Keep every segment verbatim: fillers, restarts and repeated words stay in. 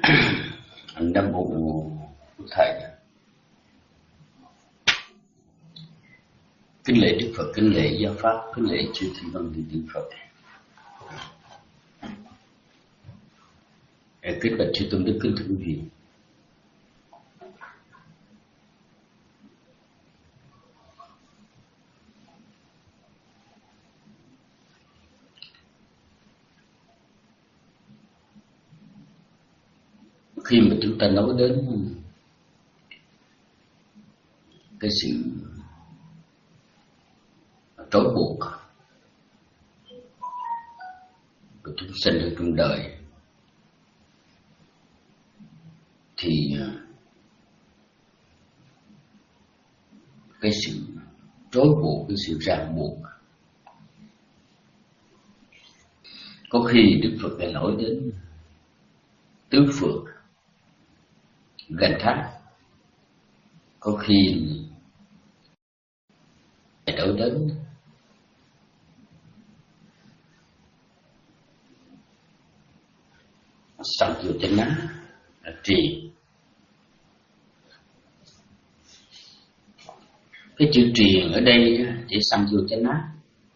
Nam mô Thầy. Kính lễ Đức Phật, kính lễ Giáo Pháp, kính lễ chư Thiên Văn Đi Đức Phật. Kính bạch chư tôn đức, kính thưa quý vị. Khi mà chúng ta nói đến cái sự trói buộc của chúng sinh ở trong đời, thì cái sự trói buộc, cái sự ràng buộc, có khi Đức Phật đã nói đến tứ phượng, ganh thác, có khi nói đến sanh vô chánh ná, là trì. Cái chữ triền ở đây chỉ sanh vô chánh ná.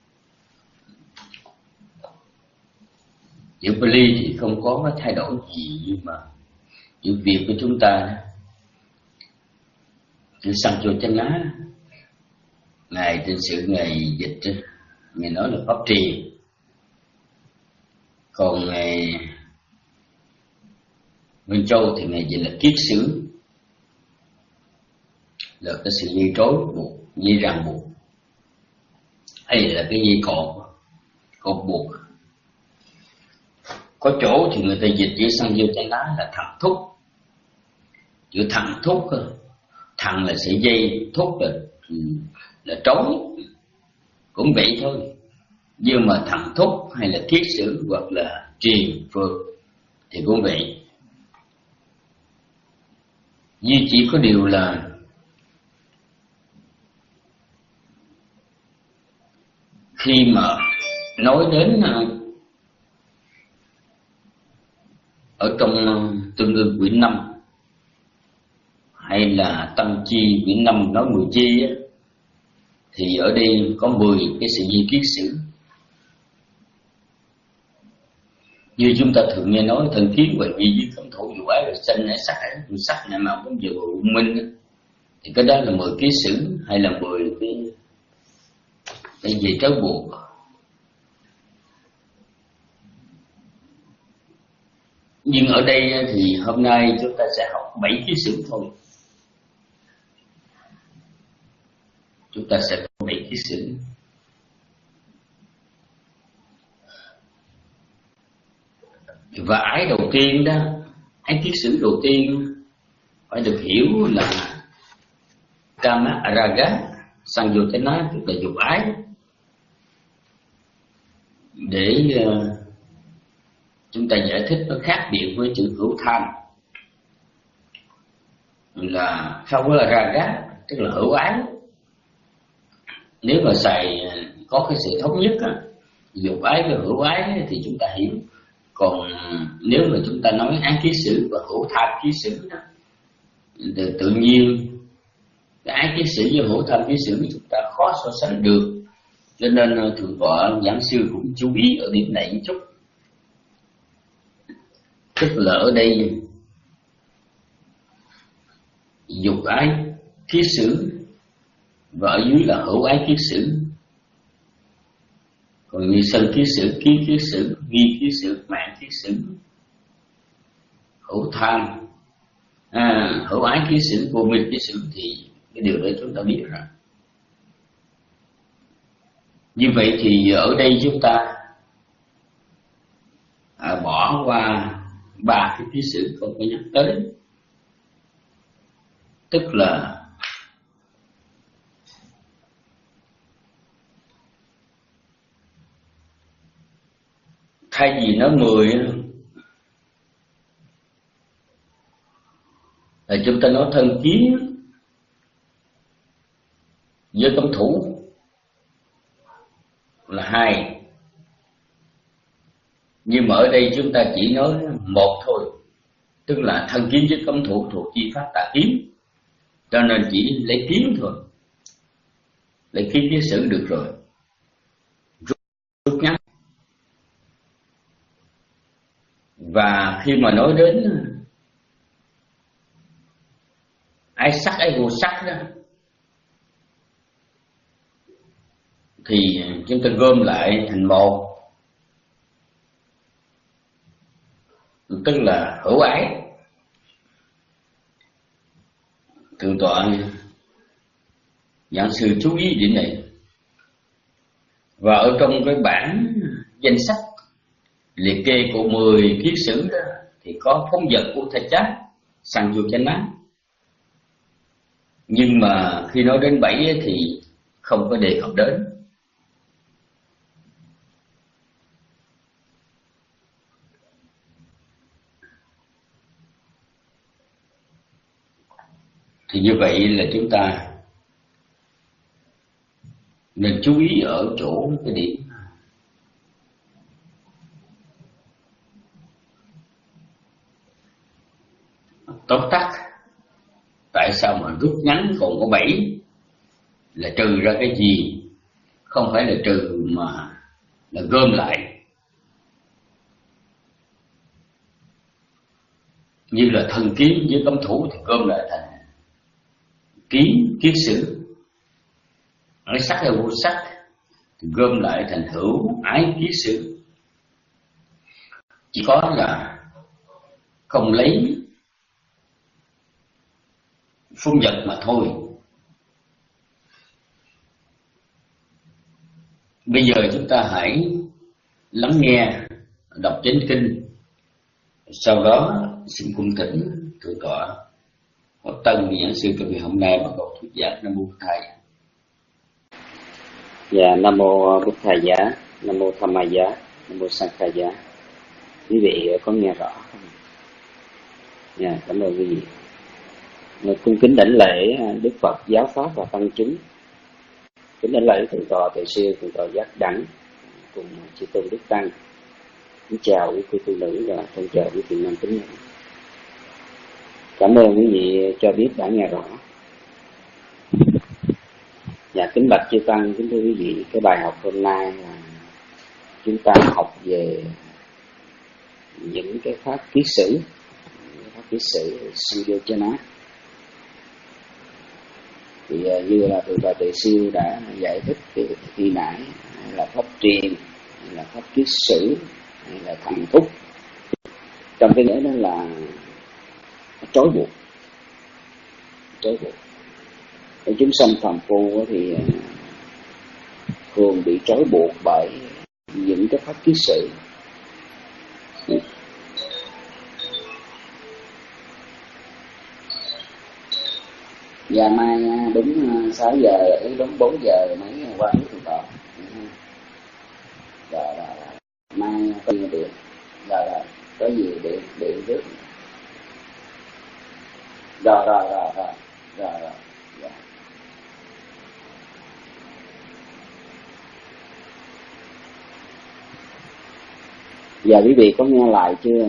Chữ Pali thì không có cái thay đổi gì, nhưng mà chữ Việt của chúng ta, chữ sanh vô chánh ná, Ngài trên sự Ngài dịch, Ngài nói là pháp trì. Còn Ngài Nguyên Châu thì Ngài dịch là kiết sử, là cái sự dây trói buộc, dây ràng buộc, hay là cái dây cột, cột buộc. Có chỗ thì người ta dịch chữ sanh vô chánh ná là thẳng thúc. Chữ thẳng thúc, thẳng là sợi dây, thúc là là trói, cũng vậy thôi. Nhưng mà thẳng thúc hay là kiết sử hoặc là triền phược thì cũng vậy. Duy chỉ có điều là khi mà nói đến ở trong tương ương quyển năm hay là tâm chi quyển năm nói mười chi á, thì ở đây có mười cái sự di kiết sử. Như chúng ta thường nghe nói thần kiến và nhi với cấm thủ dụ ái rồi sanh nảy sắc hải sắc nảy mạo cũng vừa u minh, thì cái đó là mười kiết sử hay là mười cái cái gì trói buộc. Nhưng ở đây thì hôm nay chúng ta sẽ học bảy kiết sử thôi. Chúng ta sẽ có bảy kiết sử. Và ái đầu tiên đó, ái kiết sử đầu tiên phải được hiểu là Kama Raga, sang vô chánh ná, tức là dục ái. Để uh, chúng ta giải thích nó khác biệt với chữ hữu tham là Kama Raga, tức là hữu ái. Nếu mà xài có cái sự thống nhất á, dục ái và hữu ái thì chúng ta hiểu. Còn nếu mà chúng ta nói ái kiết sử và hữu tham kiết sử đó, thì tự nhiên cái ái kiết sử và hữu tham kiết sử chúng ta khó so sánh được. Cho nên thượng tọa giảng sư cũng chú ý ở điểm này một chút. Tức là ở đây dục ái kiết sử và ở dưới là hữu ái kiết sử. Còn như sân kiết sử, kiến kiết sử, nghi kiết sử, mạng kiết sử, hữu tham, à, hữu ái kiết sử, vô minh kiết sử, thì cái điều đấy chúng ta biết rồi. Như vậy thì ở đây chúng ta à, bỏ qua ba cái kiết sử không có nhắc tới. Tức là thay vì nói mười là chúng ta nói thân kiến với cấm thủ là hai. Nhưng mà ở đây chúng ta chỉ nói một thôi. tức là thân kiến với cấm thủ thuộc chi pháp tà kiến, cho nên chỉ lấy kiến thôi, lấy kiến với sử được rồi, rút, rút ngắn. Và khi mà nói đến ái sắc ái vô sắc đó, thì chúng ta gom lại thành một, tức là hữu ái. Thượng tọa giảng sư chú ý điểm này. Và ở trong cái bản danh sách liệt kê của mười kiết sử đó thì có phóng vật của thầy chát sang vô chánh án, nhưng mà khi nói đến bảy thì không có đề cập đến. Thì như vậy là chúng ta nên chú ý ở chỗ cái điểm tóm tắt. Tại sao mà rút ngắn còn có bảy, là trừ ra cái gì? Không phải là trừ mà là gom lại. Như là thần kiến với cấm thủ thì gom lại thành kiến kiết sử. Ái sắc hay vô sắc thì gom lại thành hữu ái kiết sử. Chỉ có là không lấy phương vật mà thôi. Bây giờ chúng ta hãy lắng nghe đọc chánh kinh, sau đó xin cung thỉnh thượng tọa Pháp Tân giảng sư trong ngày hôm nay và cầu thuyết giảng. Nam mô Thầy. Dạ, Nam mô Bụt Thầy giá, Nam mô Tham Ma giá, Nam mô Sang Khai giá. Quý vị có nghe rõ không? Dạ, cảm ơn quý vị. Cung kính đảnh lễ Đức Phật, giáo pháp và tăng chúng. Kính đảnh lễ thượng tọa Tuệ Siêu, thượng tọa Giác Đẳng cùng chư tôn đức tăng. Kính chào quý cô tu nữ và thân chào quý vị nam kính. Cảm ơn quý vị cho biết đã nghe rõ. Dạ, kính bạch chư tăng, kính thưa quý vị, cái bài học hôm nay là chúng ta học về những cái pháp kiết sử, pháp kiết sử Suyochana. Thì như là thượng tọa Tuệ Siêu đã giải thích từ khi nãy, hay là pháp truyền, hay là pháp kiết sử, hay là thành thúc, trong cái nghĩa đó là trói buộc, trói buộc. Ở chúng sanh phàm phu thì thường bị trói buộc bởi những cái pháp kiết sử. Và mai đúng sáu giờ, đúng bốn giờ mấy qua nước thượng tọa. Rồi, rồi, rồi. Mai có gì điện, rồi, rồi, có gì điện, điện trước. Rồi, rồi, rồi, rồi, rồi, rồi. Dạ. Giờ quý vị có nghe lại chưa?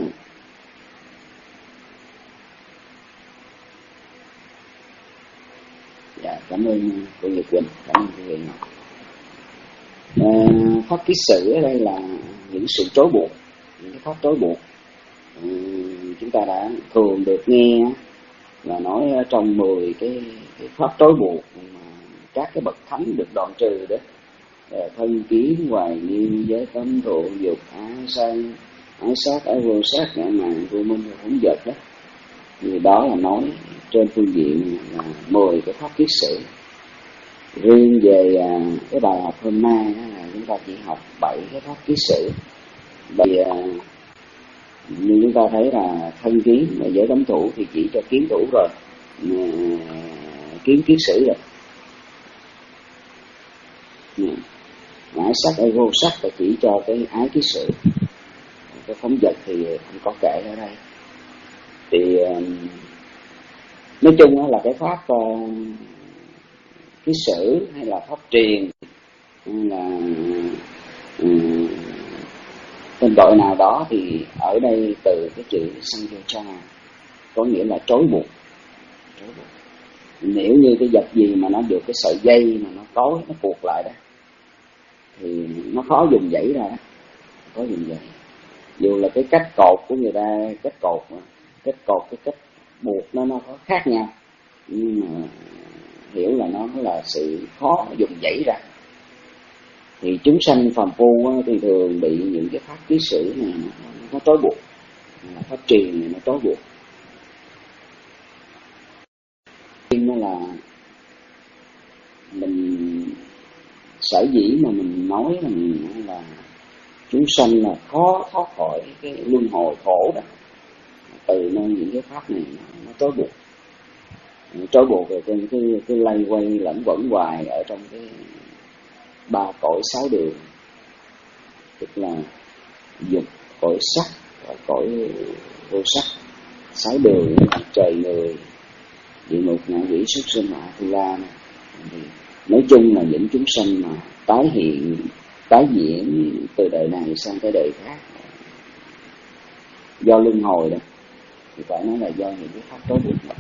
Dạ, cảm ơn cô Nhật Quỳnh, cảm ơn quý vị. À, pháp kiết sử ở đây là những sự trói buộc, những cái pháp trói buộc. Ừ, chúng ta đã thường được nghe là nói trong mười cái, cái pháp trói buộc mà các cái bậc thánh được đoạn trừ đó, thân kiến, hoài nghi, giới cấm, thụ dục, ái sân, ái sát, ái vô sát, ngã mạn, vô minh, phóng dật đó. Thì đó là nói trên phương diện là mười cái pháp kiết sử. Riêng về à, cái bài học hôm nay là chúng ta chỉ học bảy cái pháp kiết sử. Bởi à, như chúng ta thấy là thân kiến và giới cấm thủ thì chỉ cho kiến thủ rồi, à, kiến kiết sử rồi. Ái sắc, ái vô sắc là chỉ cho cái ái kiết sử. Cái phóng dật thì không có kể ở đây. Thì nói chung là cái pháp uh, kiết sử hay là pháp truyền hay là um, tên gọi nào đó thì ở đây từ cái chữ Sanyochana, có nghĩa là trói buộc. Trói buộc. Nếu như cái vật gì mà nó được cái sợi dây mà nó trói, nó buộc lại đó, thì nó khó dùng dãy ra đó, khó dùng dãy. Dù là cái cách cột của người ta, cách cột mà, cách cột, cái cách buộc nó nó có khác nhau, nhưng mà hiểu là nó là sự khó dùng dãy ra. Thì chúng sanh phàm phu á, thì thường bị những cái pháp ký sử này nó, nó trói buộc, pháp truyền này nó trói buộc. Nó là mình sở dĩ mà mình nói là, mình, là chúng sanh là khó thoát khỏi cái luân hồi khổ đó, từ nơi những cái pháp này nó, nó trói buộc, trói buộc rồi cái cái cái lay quay lẫn quẩn hoài ở trong cái ba cõi sáu đường, tức là dục, cõi sắc và cõi vô sắc. Sáu đường là trời người, địa ngục, ngạ quỷ, súc sinh, A Tu La. Nói chung là những chúng sanh mà tái hiện, tái diễn từ đời này sang cái đời khác do luân hồi đó, thì phải nói là do những cái pháp trói buộc đó.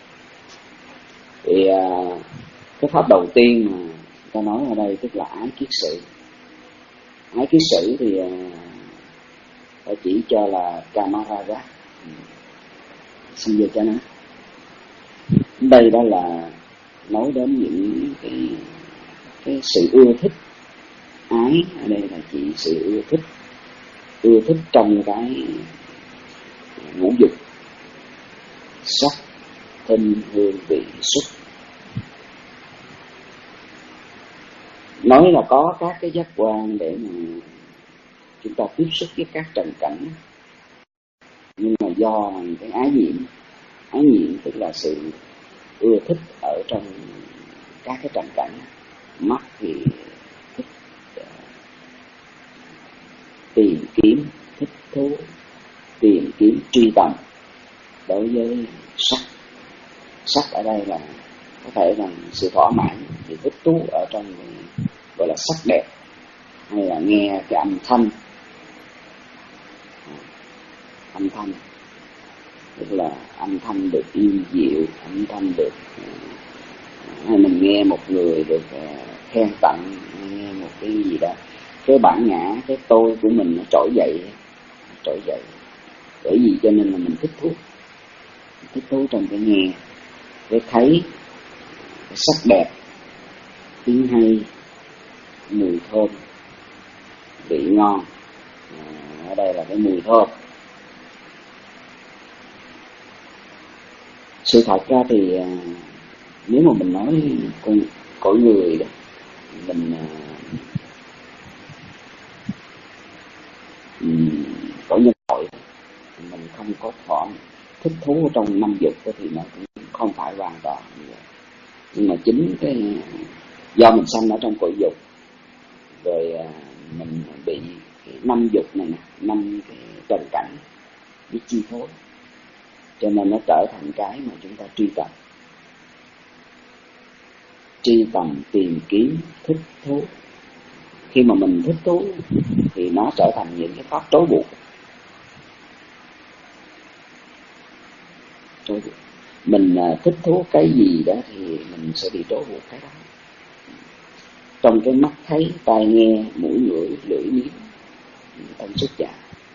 Thì à, cái pháp đầu tiên mà ta nói ở đây tức là ái kiết sử. Ái kiết sử thì à, ta chỉ cho là Kamaraga. Xin về cho nó. Đây đó là nói đến những cái cái sự ưa thích. Ái ở đây là chỉ sự ưa thích, ưa thích trong cái ngũ dục: sắc, thinh, hương, vị, xúc. Nói là có các cái giác quan để mà chúng ta tiếp xúc với các trần cảnh, nhưng mà do cái ái nhiễm, ái nhiễm tức là sự ưa thích ở trong các cái trần cảnh. Mắt thì thích uh, tìm kiếm, thích thú, tìm kiếm, truy tầm đối với sắc. Sắc ở đây là có thể là sự thỏa mãn, thì thích thú ở trong gọi là sắc đẹp, hay là nghe cái âm thanh, âm thanh tức là âm thanh được im dịu, âm thanh được, hay mình nghe một người được khen tặng, nghe một cái gì đó, cái bản ngã, cái tôi của mình nó trỗi dậy, trỗi dậy. Bởi vì cho nên là mình thích thú, thích thú trong cái nghe, cái thấy, cái sắc đẹp, tiếng hay, mùi thơm, vị ngon. À, ở đây là cái mùi thơm. Sự thật ra thì à, nếu mà mình nói con cõi người đó, mình à, cõi nhân loại, mình không có thỏa thích thú trong năm dục đó, thì nó cũng không phải hoàn toàn như vậy. Nhưng mà chính cái do mình sanh ở trong cõi dục, rồi à, mình bị cái năm dục này nè, năm cái trần cảnh bị chi phối, cho nên nó trở thành cái mà chúng ta truy tầm, truy tầm, tìm kiếm, thích thú. Khi mà mình thích thú thì nó trở thành những cái pháp trói buộc. Trói buộc. Mình thích thú cái gì đó thì mình sẽ bị trói buộc cái đó. Trong cái mắt thấy, tai nghe, mũi ngửi, lưỡi nếm, tâm xúc chạm.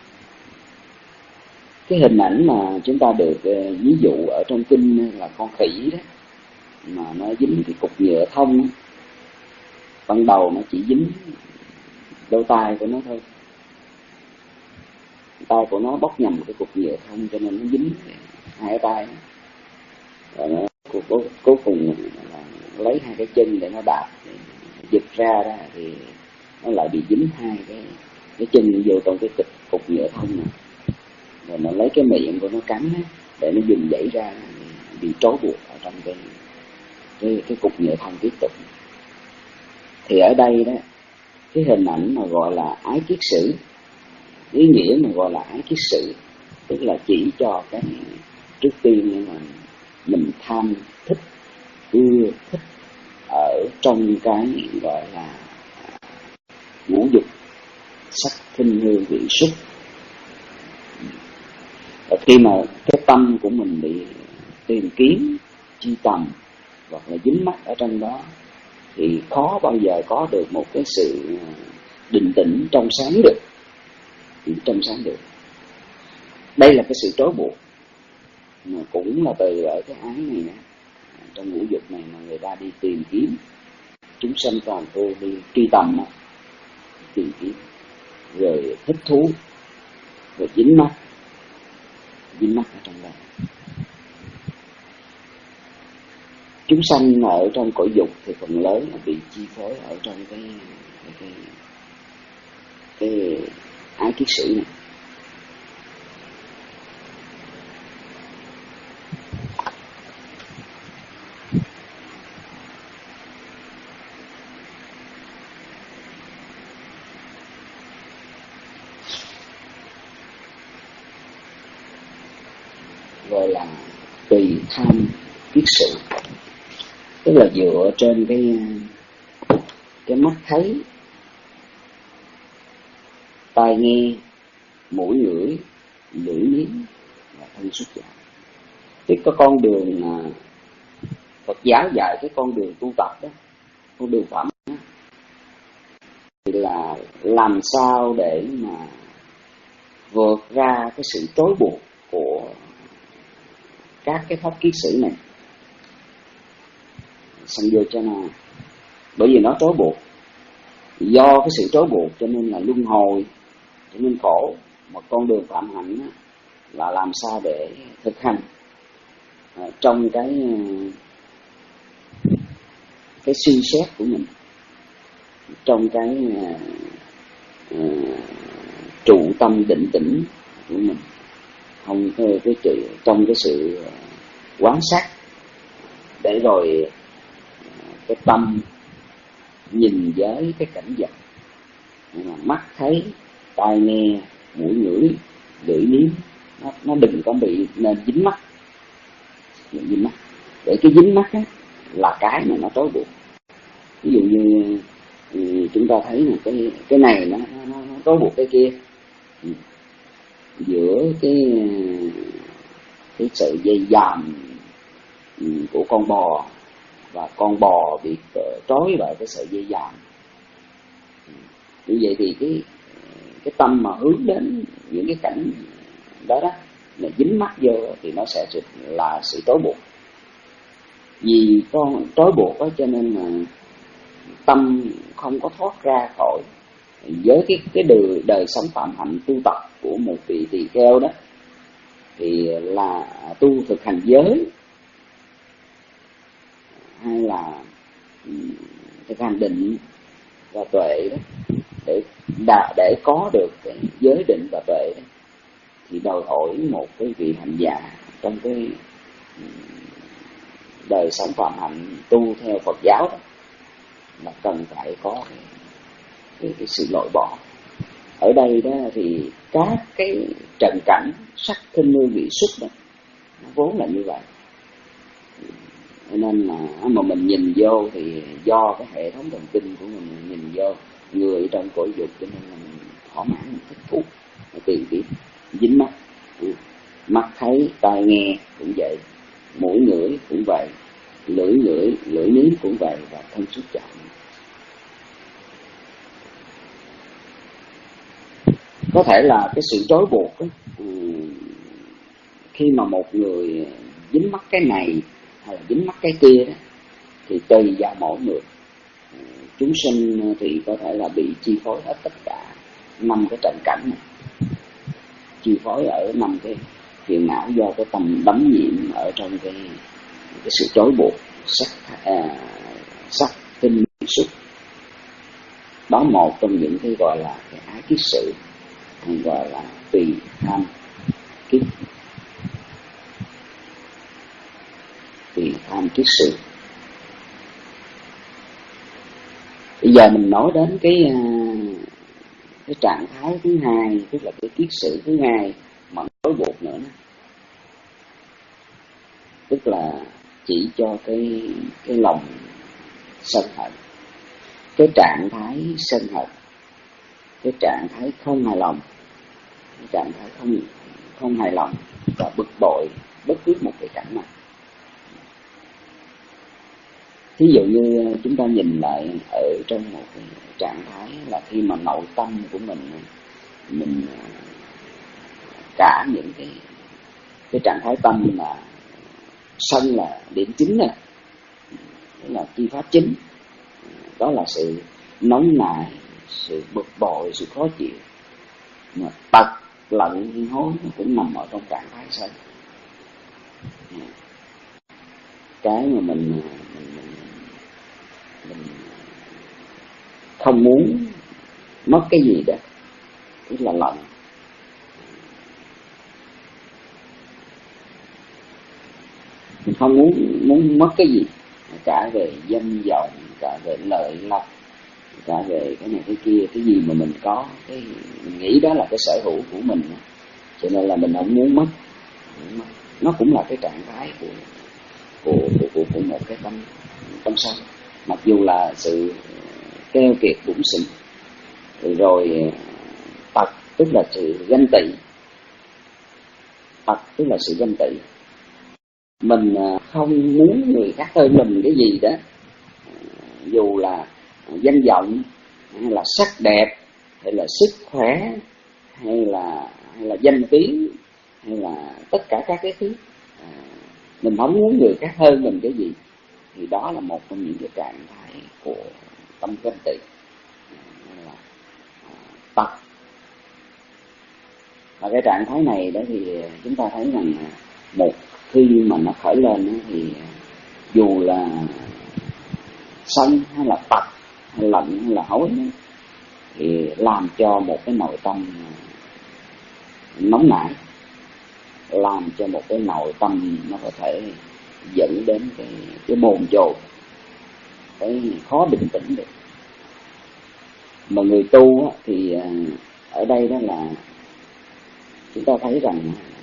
Cái hình ảnh mà chúng ta được uh, ví dụ ở trong kinh là con khỉ đó, mà nó dính cái cục nhựa thông đó. Ban đầu nó chỉ dính đôi tay của nó thôi, tay của nó bóc nhầm cái cục nhựa thông cho nên nó dính hai tay. Rồi nó cuối, cuối cùng là lấy hai cái chân để nó đạp, giật ra đó thì nó lại bị dính hai cái cái chân vô trong cái cục, cục nhựa thông này. Rồi nó lấy cái miệng của nó cắn á, để nó dùng dãy ra, bị trói buộc ở trong cái cái, cái cục nhựa thông tiếp tục. Thì ở đây đó, cái hình ảnh mà gọi là ái kiết sử, ý nghĩa mà gọi là ái kiết sử, tức là chỉ cho cái trước tiên là mình tham thích, ưa thích ở trong cái gọi là ngũ dục: sắc, thinh, hương, vị, xúc. Và khi mà cái tâm của mình bị tìm kiếm, truy tầm hoặc là dính mắc ở trong đó, thì khó bao giờ có được một cái sự định tĩnh trong sáng được, trong sáng được. Đây là cái sự trói buộc mà cũng là từ ở cái ái này nè, trong ngũ dục này mà người ta đi tìm kiếm, chúng sanh toàn vô đi truy tầm đó, tìm kiếm rồi thích thú, rồi dính mắc, dính mắc ở trong đó. Chúng sanh ở trong cõi dục thì phần lớn là bị chi phối ở trong cái cái cái, cái ái kiết sử này. Gọi là tùy tham kiết sử, tức là dựa trên cái cái mắt thấy, tai nghe, mũi ngửi, lưỡi nếm và thân xúc chạm. Tức có con đường mà Phật giáo dạy, cái con đường tu tập đó, con đường phạm đó, thì là làm sao để mà vượt ra cái sự trói buộc của các cái pháp kiết sử này. Sanh vô cho nó, bởi vì nó trói buộc, do cái sự trói buộc cho nên là luân hồi, cho nên khổ. Một con đường phạm hạnh là làm sao để thực hành à, trong cái cái suy xét của mình, trong cái uh, uh, trụ tâm định tĩnh của mình, không cái, cái, cái trong cái sự uh, quán sát, để rồi cái tâm nhìn với cái cảnh vật, mắt thấy, tai nghe, mũi ngửi, lưỡi nếm, nó, nó đừng có bị nên dính mắc, dính mắc. Để cái dính mắc á là cái mà nó trói buộc. Ví dụ như ừ, chúng ta thấy là cái cái này nó nó, nó trói buộc cái kia, ừ. giữa cái cái sợi dây dàm ừ, của con bò, và con bò bị trói vào cái sợi dây dàm. Như vậy thì cái cái tâm mà hướng đến những cái cảnh đó đó, là dính mắc vô thì nó sẽ là sự trói buộc. Vì con trói buộc đó cho nên là tâm không có thoát ra khỏi. Với cái cái đời, đời sống phạm hạnh tu tập của một vị tỳ kheo đó, thì là tu thực hành giới hay là thực hành định và tuệ đó, để đạt để có được cái giới định và tuệ đó, thì đòi hỏi một cái vị hành giả trong cái đời sống phạm hạnh tu theo Phật giáo đó, là cần phải có cái, cái, cái sự loại bỏ. Ở đây đó thì các cái trần cảnh sắc thinh hương vị xúc đó, nó vốn là như vậy. Nên là mà mình nhìn vô thì do cái hệ thống thần kinh của mình nhìn vô, người trong cõi dục cho nên là mình thỏa mãn, mình thích thú, tìm kiếm, dính mắt. Mắt thấy, tai nghe cũng vậy, mũi ngửi cũng vậy, lưỡi ngửi, lưỡi nếm cũng vậy, và thân xúc chạm. Có thể là cái sự trói buộc đó, khi mà một người dính mắc cái này hay là dính mắc cái kia đó, thì tùy vào mỗi người. Chúng sinh thì có thể là bị chi phối hết tất cả năm cái trận cảnh này, chi phối ở năm cái phiền não do cái tâm đắm nhiễm ở trong cái cái sự trói buộc sắc à, sắc tinh xúc. Đó một trong những cái gọi là cái ái kiết sử, hay gọi là tùy tham kiết, tùy tham kiết sử. Bây giờ mình nói đến cái cái trạng thái thứ hai, tức là cái kiết sử thứ hai mà trói buộc nữa, tức là chỉ cho cái cái lòng sân hận, cái trạng thái sân hận, cái trạng thái không hài lòng, cái trạng thái không không hài lòng và bực bội bất cứ một cái cảnh nào. Thí dụ như chúng ta nhìn lại ở trong một cái trạng thái là khi mà nội tâm của mình mình cả những cái cái trạng thái tâm là sân là điểm chính này, đó là chi pháp chính, đó là sự nóng nảy, sự bực bội, sự khó chịu. Mà tật lận nghi hối nó cũng nằm ở trong trạng thái sân. Cái mà mình, mình, mình, mình không muốn mất cái gì đó, tức là lận. Mình không muốn muốn mất cái gì, cả về danh vọng, cả về lợi lộc, cả về cái này cái kia, cái gì mà mình có, cái mình nghĩ đó là cái sở hữu của mình, cho nên là mình không muốn mất. Nó cũng là cái trạng thái của của của, của, của một cái tâm tâm sân. Mặc dù là sự keo kiệt bủn xỉn, rồi tật tức là sự ganh tị, tật tức là sự ganh tị. Mình không muốn người khác hơn mình cái gì đó, dù là danh vọng hay là sắc đẹp hay là sức khỏe hay là hay là danh tiếng hay là tất cả các cái thứ, mình không muốn người khác hơn mình cái gì, thì đó là một trong những cái trạng thái của tâm ganh tị, là tật. Và cái trạng thái này đó thì chúng ta thấy rằng một khi mà nó khởi lên thì dù là sân hay là tật hay lạnh hay là hối thì làm cho một cái nội tâm nóng nảy, làm cho một cái nội tâm nó có thể dẫn đến cái cái bồn chồn, cái khó bình tĩnh được. Mà người tu thì ở đây đó là chúng ta thấy rằng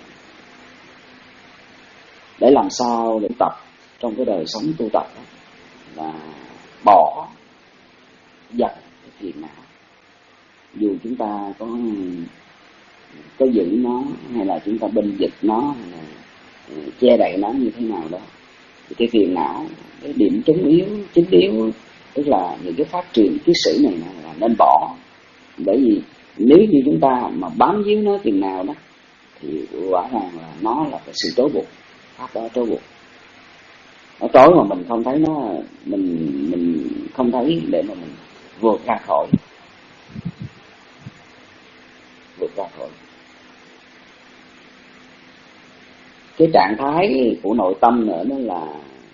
để làm sao để tập trong cái đời sống tu tập đó, là bỏ dần cái phiền não. Dù chúng ta có có giữ nó hay là chúng ta bênh vực nó hay là che đậy nó như thế nào đó, thì cái phiền não, cái điểm chống yếu, chính yếu, tức là những cái phát triển kiết sử này là nên bỏ. Bởi vì nếu như chúng ta mà bám víu nó chừng nào đó thì quả ràng là nó là cái sự trói buộc, pháp đó trói buộc. Nó trói mà mình không thấy nó, mình mình không thấy để mà mình vượt ra khỏi, vượt ra khỏi. Cái trạng thái của nội tâm nữa đó là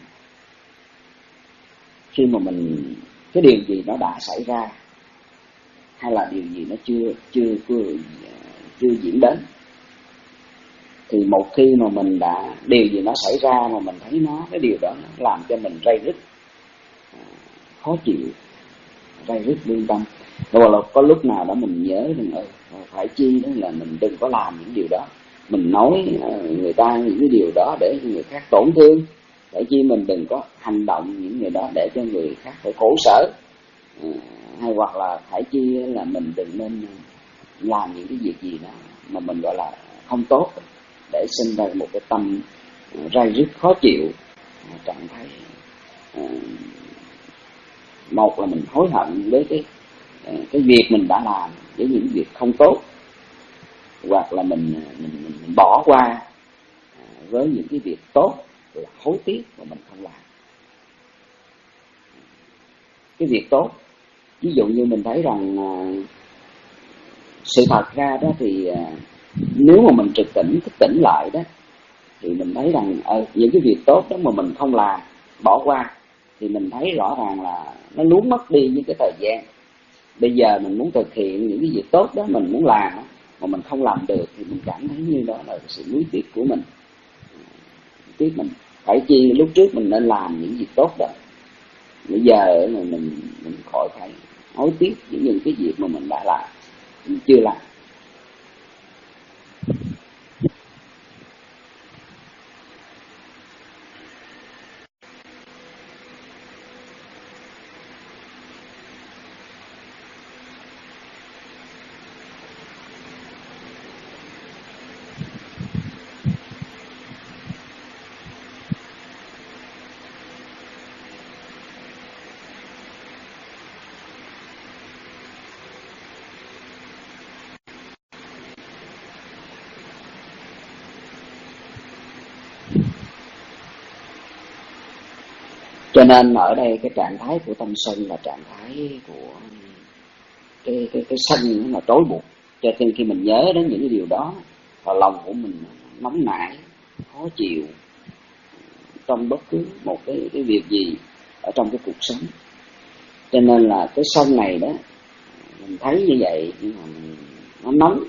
khi mà mình cái điều gì nó đã xảy ra hay là điều gì nó chưa chưa chưa chưa diễn đến, thì một khi mà mình đã điều gì nó xảy ra mà mình thấy nó, cái điều đó nó làm cho mình ray rứt, khó chịu, ray rứt lương tâm. Rồi là có lúc nào đó mình nhớ rằng ừ, phải chi đó là mình đừng có làm những điều đó, mình nói người ta những cái điều đó để cho người khác tổn thương, để chi mình đừng có hành động những người đó để cho người khác phải khổ sở, hay hoặc là phải chi là mình đừng nên làm những cái việc gì đó mà mình gọi là không tốt, để sinh ra một cái tâm ray rứt khó chịu, trạng thái một là mình hối hận với cái cái việc mình đã làm, với những việc không tốt, hoặc là mình mình, mình, mình bỏ qua với những cái việc tốt là hối tiếc mà mình không làm. Cái việc tốt, ví dụ như mình thấy rằng sự thật ra đó thì nếu mà mình trực tỉnh thức tỉnh lại đó thì mình thấy rằng ờ, những cái việc tốt đó mà mình không làm, bỏ qua, thì mình thấy rõ ràng là nó luống mất đi những cái thời gian. Bây giờ mình muốn thực hiện những cái việc tốt đó mình muốn làm mà mình không làm được thì mình cảm thấy như đó là sự nuối tiếc của mình. Tiếc mình phải chi lúc trước mình nên làm những việc tốt đó, bây giờ mình mình, mình khỏi phải hối tiếc những, những cái việc mà mình đã làm, mình chưa làm. Cho nên ở đây cái trạng thái của tâm sân là trạng thái của cái cái cái sân nó là trói buộc. Cho nên khi mình nhớ đến những cái điều đó, và lòng của mình nóng nảy, khó chịu trong bất cứ một cái cái việc gì ở trong cái cuộc sống. Cho nên là cái sân này đó, mình thấy như vậy nhưng mà nó nóng.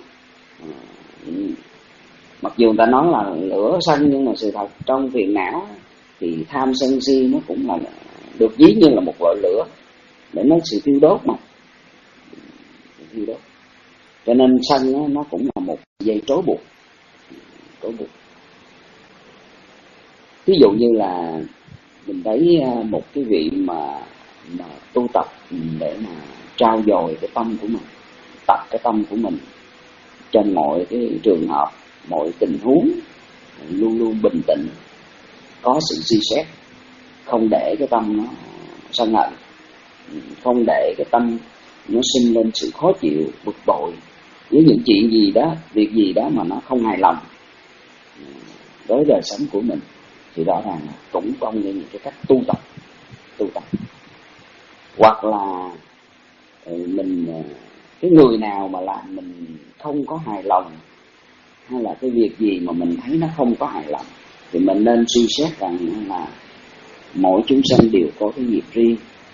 Mặc dù người ta nói là lửa sân, nhưng mà sự thật trong phiền não thì tham sân si nó cũng là được ví như là một loại lửa để nó sự thiêu đốt mà thiêu đốt. Cho nên sân nó, nó cũng là một dây trói buộc, trói buộc. Ví dụ như là mình thấy một cái vị mà mà tu tập để mà trau dồi cái tâm của mình, tập cái tâm của mình trong mọi cái trường hợp, mọi tình huống luôn luôn bình tĩnh, có sự suy xét, không để cái tâm nó sân hận, không để cái tâm nó sinh lên sự khó chịu, bực bội với những chuyện gì đó, việc gì đó mà nó không hài lòng với đời sống của mình, thì rõ ràng cũng trong những cái cách tu tập, tu tập. Hoặc là mình cái người nào mà làm mình không có hài lòng, hay là cái việc gì mà mình thấy nó không có hài lòng, thì mình nên suy xét rằng là mỗi chúng sanh đều có cái nghiệp riêng.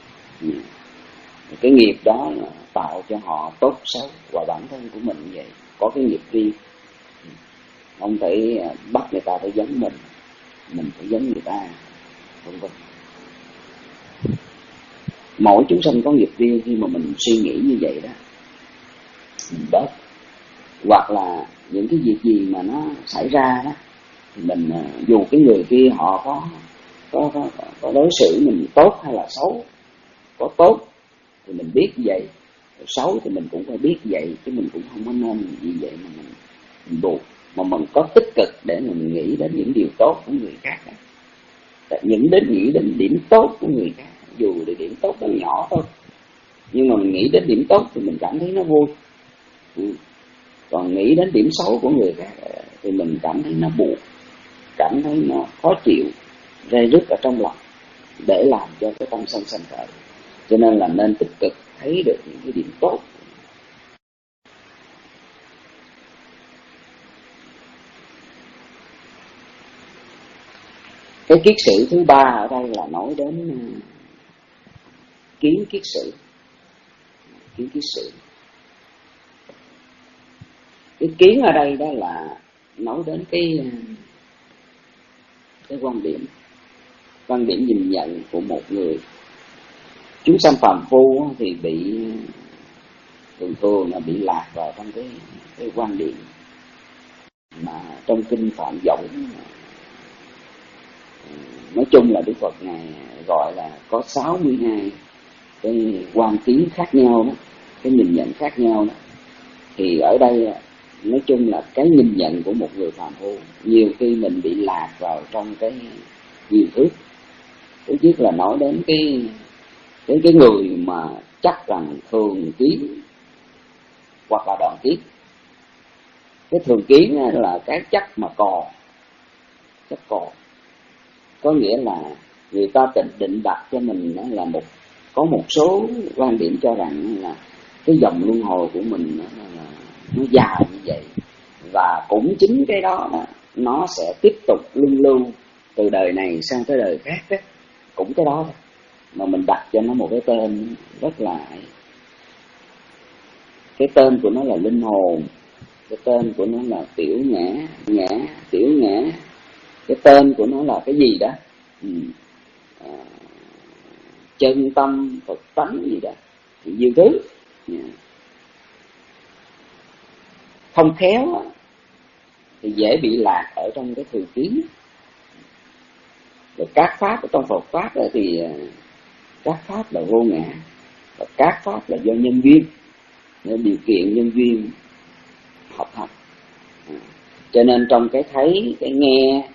Cái nghiệp đó là tạo cho họ tốt xấu, và bản thân của mình như vậy có cái nghiệp riêng. Không thể bắt người ta phải giống mình, mình phải giống người ta, vân vân. Mỗi chúng sanh có nghiệp riêng. Khi mà mình suy nghĩ như vậy đó, mình bớt. Hoặc là những cái việc gì mà nó xảy ra đó, thì mình dù cái người kia họ có có, có, có đối xử mình tốt hay là xấu, có tốt thì mình biết vậy, xấu thì mình cũng phải biết vậy, chứ mình cũng không có nên vì vậy mà mình, mình buồn. Mà mình có tích cực để mình nghĩ đến những điều tốt của người khác đó. Những đến nghĩ đến điểm tốt của người khác, dù là điểm tốt nó nhỏ thôi, nhưng mà mình nghĩ đến điểm tốt thì mình cảm thấy nó vui. Ừ. Còn nghĩ đến điểm xấu của người khác thì mình cảm thấy nó buồn, cảm thấy nó khó chịu, rây rứt ở trong lòng, để làm cho cái tâm sân sanh khởi. Cho nên là nên tích cực thấy được những cái điểm tốt. Cái kiết sử thứ ba ở đây là nói đến kiến kiết sử. Kiến kiết sử. Cái kiến ở đây đó là nói đến cái cái quan điểm, quan điểm nhìn nhận của một người. Chúng sanh phàm phu thì bị thường thường là bị lạc vào trong cái cái quan điểm mà trong kinh Phạm Võng nói chung là Đức Phật ngài gọi là có sáu mươi hai cái quan kiến khác nhau đó, cái nhìn nhận khác nhau đó. Thì ở đây nói chung là cái nhìn nhận của một người phàm phu, nhiều khi mình bị lạc vào trong cái nhiều thứ. Thứ nhất là nói đến cái đến cái người mà chắc rằng thường kiến hoặc là đoạn kiến. Cái thường kiến là cái chắc mà còn, chắc còn, có nghĩa là người ta định định đặt cho mình là một có một số quan điểm cho rằng là cái dòng luân hồi của mình nó, là, nó dài như vậy, và cũng chính cái đó, đó nó sẽ tiếp tục luân lưu từ đời này sang tới đời khác đó. Cũng cái đó thôi, mà mình đặt cho nó một cái tên rất là, cái tên của nó là linh hồn, cái tên của nó là tiểu nhã, nhã, tiểu nhã, cái tên của nó là cái gì đó, ừ. à, chân tâm, Phật tánh gì đó, nhiều thứ. Yeah. Không khéo thì dễ bị lạc ở trong cái thường kiến. Rồi các pháp ở trong Phật pháp thì các pháp là vô ngã, và các pháp là do nhân duyên, nên điều kiện nhân duyên hợp thành. À, cho nên trong cái thấy, cái nghe,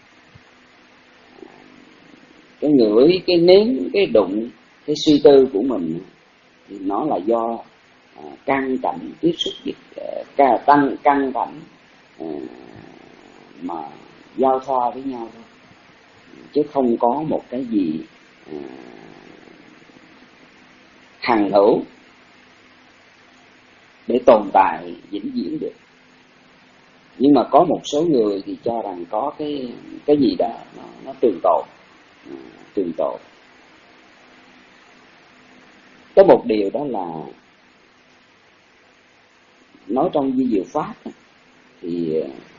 cái ngửi, cái nếm, cái đụng, cái suy tư của mình thì nó là do à, căn cảnh tiếp xúc với uh, tăng căn cảnh uh, mà giao thoa với nhau thôi, chứ không có một cái gì à, hằng hữu để tồn tại vĩnh viễn được. Nhưng mà có một số người thì cho rằng có cái cái gì đó nó, nó trường tồn, à, trường tồn. Có một điều đó là nói trong vi diệu pháp thì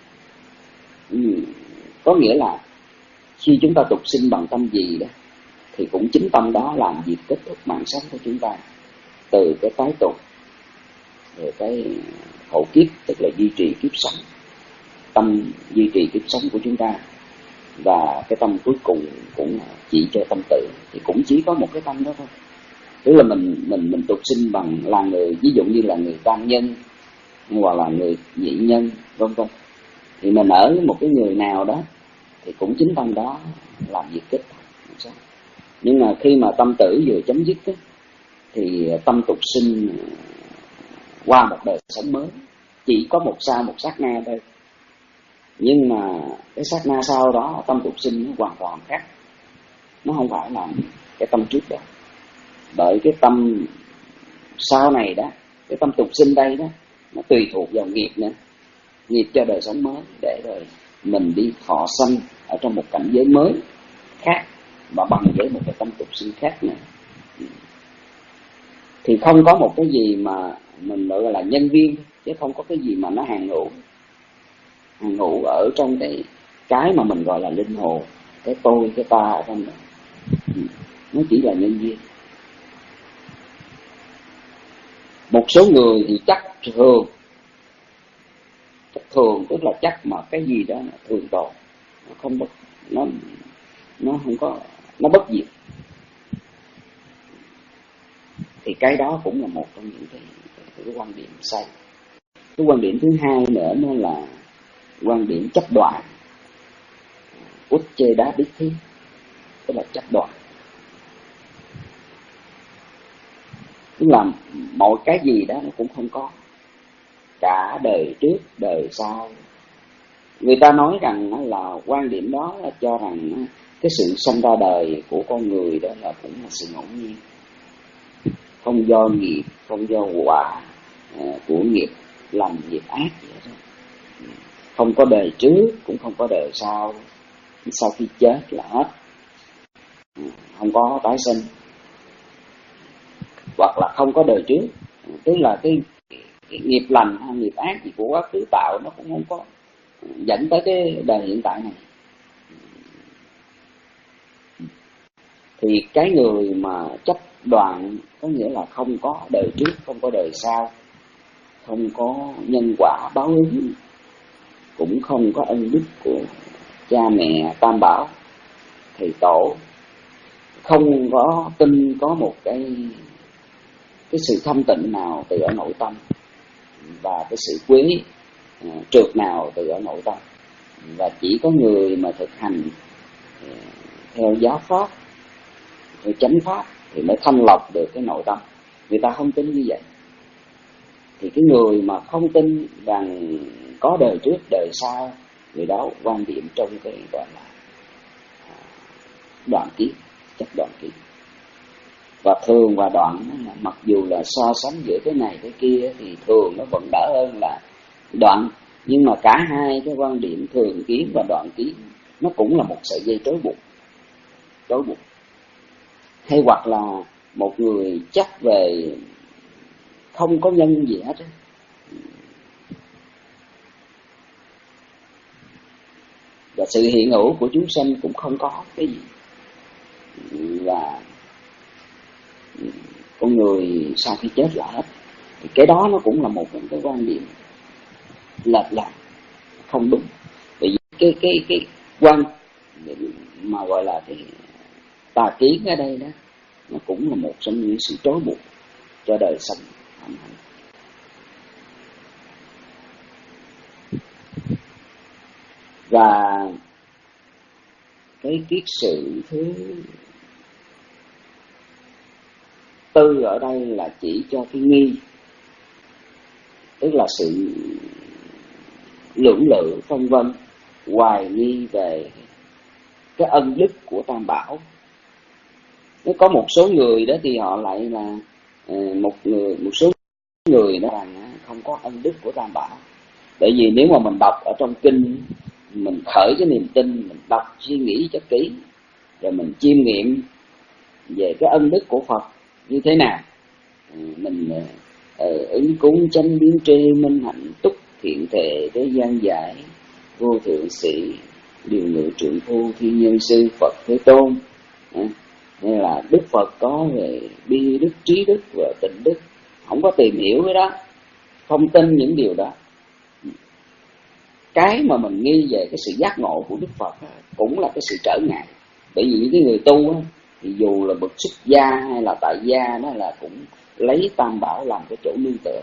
có nghĩa là khi chúng ta tục sinh bằng tâm gì đó thì cũng chính tâm đó làm việc kết thúc mạng sống của chúng ta, từ cái tái tục rồi cái hậu kiếp, tức là duy trì kiếp sống, tâm duy trì kiếp sống của chúng ta, và cái tâm cuối cùng cũng chỉ cho tâm tử, thì cũng chỉ có một cái tâm đó thôi. Tức là mình mình mình tục sinh bằng là người, ví dụ như là người tam nhân hoặc là người nhị nhân vân vân, thì mình ở với một cái người nào đó thì cũng chính tâm đó làm việc kết thúc. Nhưng mà khi mà tâm tử vừa chấm dứt ấy, thì tâm tục sinh qua một đời sống mới, chỉ có một sao một sát na thôi. Nhưng mà cái sát na sau đó tâm tục sinh nó hoàn toàn khác, nó không phải là cái tâm trước đó. Bởi cái tâm sau này đó, cái tâm tục sinh đây đó, nó tùy thuộc vào nghiệp nữa, nghiệp cho đời sống mới, để rồi mình đi thọ sanh ở trong một cảnh giới mới khác và bằng với một cái tâm tục sinh khác nữa. Thì không có một cái gì mà mình gọi là nhân viên, chứ không có cái gì mà nó hàng ngũ hàng ngũ ở trong cái cái mà mình gọi là linh hồn, cái tôi, cái ta ở trong đó. Nó chỉ là nhân viên. Một số người thì chắc thường, chắc thường tức là chắc mà cái gì đó thường tồn, nó không bất, nó nó không có, nó bất diệt. Thì cái đó cũng là một trong những cái, cái, cái quan điểm sai. Cái quan điểm thứ hai nữa nó là quan điểm chấp đoạn, út chê đá đích thi, tức là chấp đoạn. Tức là mọi cái gì đó nó cũng không có, cả đời trước đời sau. Người ta nói rằng là quan điểm đó là cho rằng cái sự sanh ra đời của con người đó là cũng là sự ngẫu nhiên, không do nghiệp, không do quả của nghiệp lành nghiệp ác vậy đó. Không có đời trước cũng không có đời sau, sau khi chết là hết, không có tái sinh. Hoặc là không có đời trước, tức là cái, cái nghiệp lành hay nghiệp ác gì của quá khứ tạo nó cũng không có dẫn tới cái đời hiện tại này. Thì cái người mà chấp đoạn có nghĩa là không có đời trước, không có đời sau, không có nhân quả báo ứng, cũng không có ân đức của cha mẹ tam bảo thầy tổ, không có tin có một cái cái sự thanh tịnh nào từ ở nội tâm, và cái sự quế uh, trượt nào từ ở nội tâm. Và chỉ có người mà thực hành uh, theo giáo pháp, theo chánh pháp thì mới thanh lọc được cái nội tâm. Người ta không tin như vậy. Thì cái người mà không tin rằng có đời trước đời sau, người đó quan điểm trong cái gọi là đoạn kiến, chấp đoạn kiến. Và thường và đoạn, mặc dù là so sánh giữa cái này cái kia thì thường nó vẫn đỡ hơn là đoạn. Nhưng mà cả hai cái quan điểm thường kiến và đoạn kiến nó cũng là một sợi dây trói buộc, trói buộc. Hay hoặc là một người chấp về không có nhân gì hết, và sự hiện hữu của chúng sanh cũng không có cái gì, và con người sau khi chết là hết. Thì cái đó nó cũng là một cái quan điểm lệch lạc, không đúng. Vì cái cái cái quan mà gọi là cái tà kiến ở đây đó, nó cũng là một trong những sự trói buộc cho đời sống hạnh hạnh. Và cái kiết sự thứ tư ở đây là chỉ cho cái nghi, tức là sự lưỡng lự phân vân, hoài nghi về cái ân đức của Tam Bảo, Nếu có một số người đó thì họ lại là một người một số người đó là không có ân đức của Tam Bảo. Bởi vì nếu mà mình đọc ở trong kinh, mình khởi cái niềm tin, mình đọc suy nghĩ cho kỹ, rồi mình chiêm nghiệm về cái ân đức của Phật như thế nào, mình uh, ứng cúng chánh biến tri minh hạnh túc thiện thệ thế gian giải vô thượng sĩ điều ngự trượng phu thiên nhân sư Phật Thế Tôn. uh, Nên là Đức Phật có về bi đức, trí đức và tịnh đức, không có tìm hiểu cái đó, không tin những điều đó. Cái mà mình nghi về cái sự giác ngộ của Đức Phật đó, cũng là cái sự trở ngại. Bởi vì những cái người tu đó, thì dù là bậc xuất gia hay là tại gia đó là cũng lấy Tam Bảo làm cái chỗ nương tựa.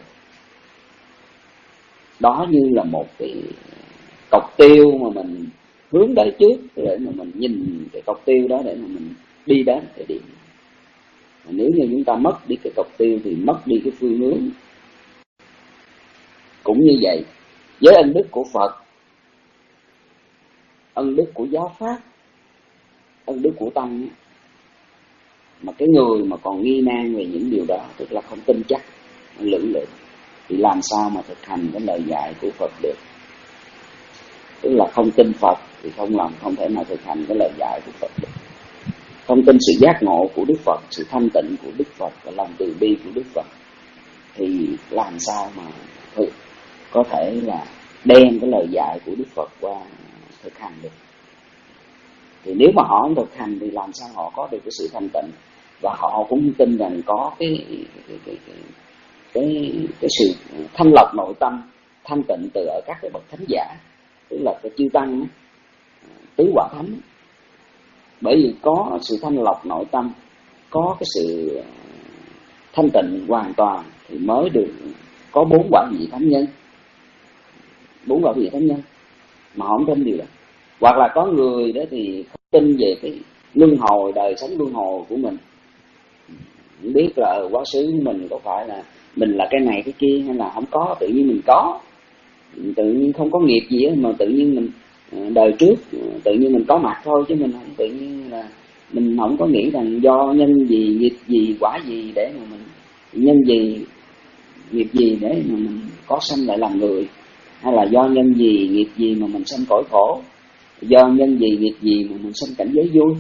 Đó như là một cái cọc tiêu mà mình hướng tới trước, để mà mình nhìn cái cọc tiêu đó để mà mình đi đến cái điểm. Nếu như chúng ta mất đi cái cọc tiêu thì mất đi cái phương hướng. Cũng như vậy, với ân đức của Phật, ân đức của giáo pháp, ân đức của Tăng, mà cái người mà còn nghi nan về những điều đó, tức là không tin chắc, lưỡng lự, thì làm sao mà thực hành cái lời dạy của Phật được? Tức là không tin Phật thì không làm, không thể nào thực hành cái lời dạy của Phật được. Không tin sự giác ngộ của Đức Phật, sự thanh tịnh của Đức Phật và lòng từ bi của Đức Phật, thì làm sao mà thực, có thể là đem cái lời dạy của Đức Phật qua thực hành được. Thì nếu mà họ không thực hành thì làm sao họ có được cái sự thanh tịnh? Và họ cũng tin rằng có cái cái cái cái, cái, cái sự thanh lọc nội tâm, thanh tịnh từ ở các cái bậc thánh giả, tức là cái chư tăng, tứ quả thánh. Bởi vì có sự thanh lọc nội tâm, có cái sự thanh tịnh hoàn toàn thì mới được có bốn quả vị thánh nhân. Bốn quả vị thánh nhân mà họ không tin điều đó. Hoặc là có người đó thì không tin về cái luân hồi, đời sống luân hồi của mình, không biết là quá khứ mình có phải là mình là cái này cái kia, hay là không có, tự nhiên mình có, tự nhiên không có nghiệp gì đó, mà tự nhiên mình đời trước tự nhiên mình có mặt thôi, chứ mình không tự nhiên là mình không có nghĩ rằng do nhân gì nghiệp gì quả gì để mà mình nhân gì nghiệp gì để mà mình có sanh lại làm người, hay là do nhân gì nghiệp gì mà mình sanh cõi khổ, do nhân gì nghiệp gì mà mình sanh cảnh giới vui.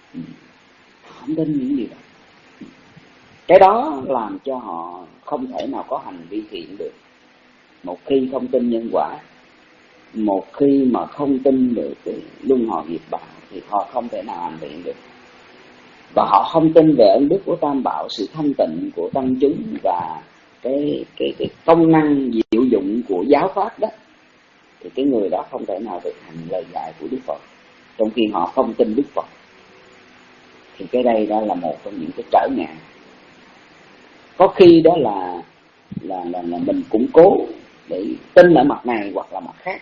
Không tin những điều đó. Cái đó làm cho họ không thể nào có hành vi thiện được. Một khi không tin nhân quả, một khi mà không tin được cái luân hồi nghiệp báo, thì họ không thể nào hành thiện được. Và họ không tin về ân đức của Tam Bảo, sự thanh tịnh của tăng chúng và cái cái cái công năng diệu dụng của giáo pháp đó, thì cái người đó không thể nào thực hành lời dạy của Đức Phật, trong khi họ không tin Đức Phật. Thì cái đây đó là một trong những cái trở ngại. Có khi đó là là là, là mình củng cố để tin ở mặt này hoặc là mặt khác.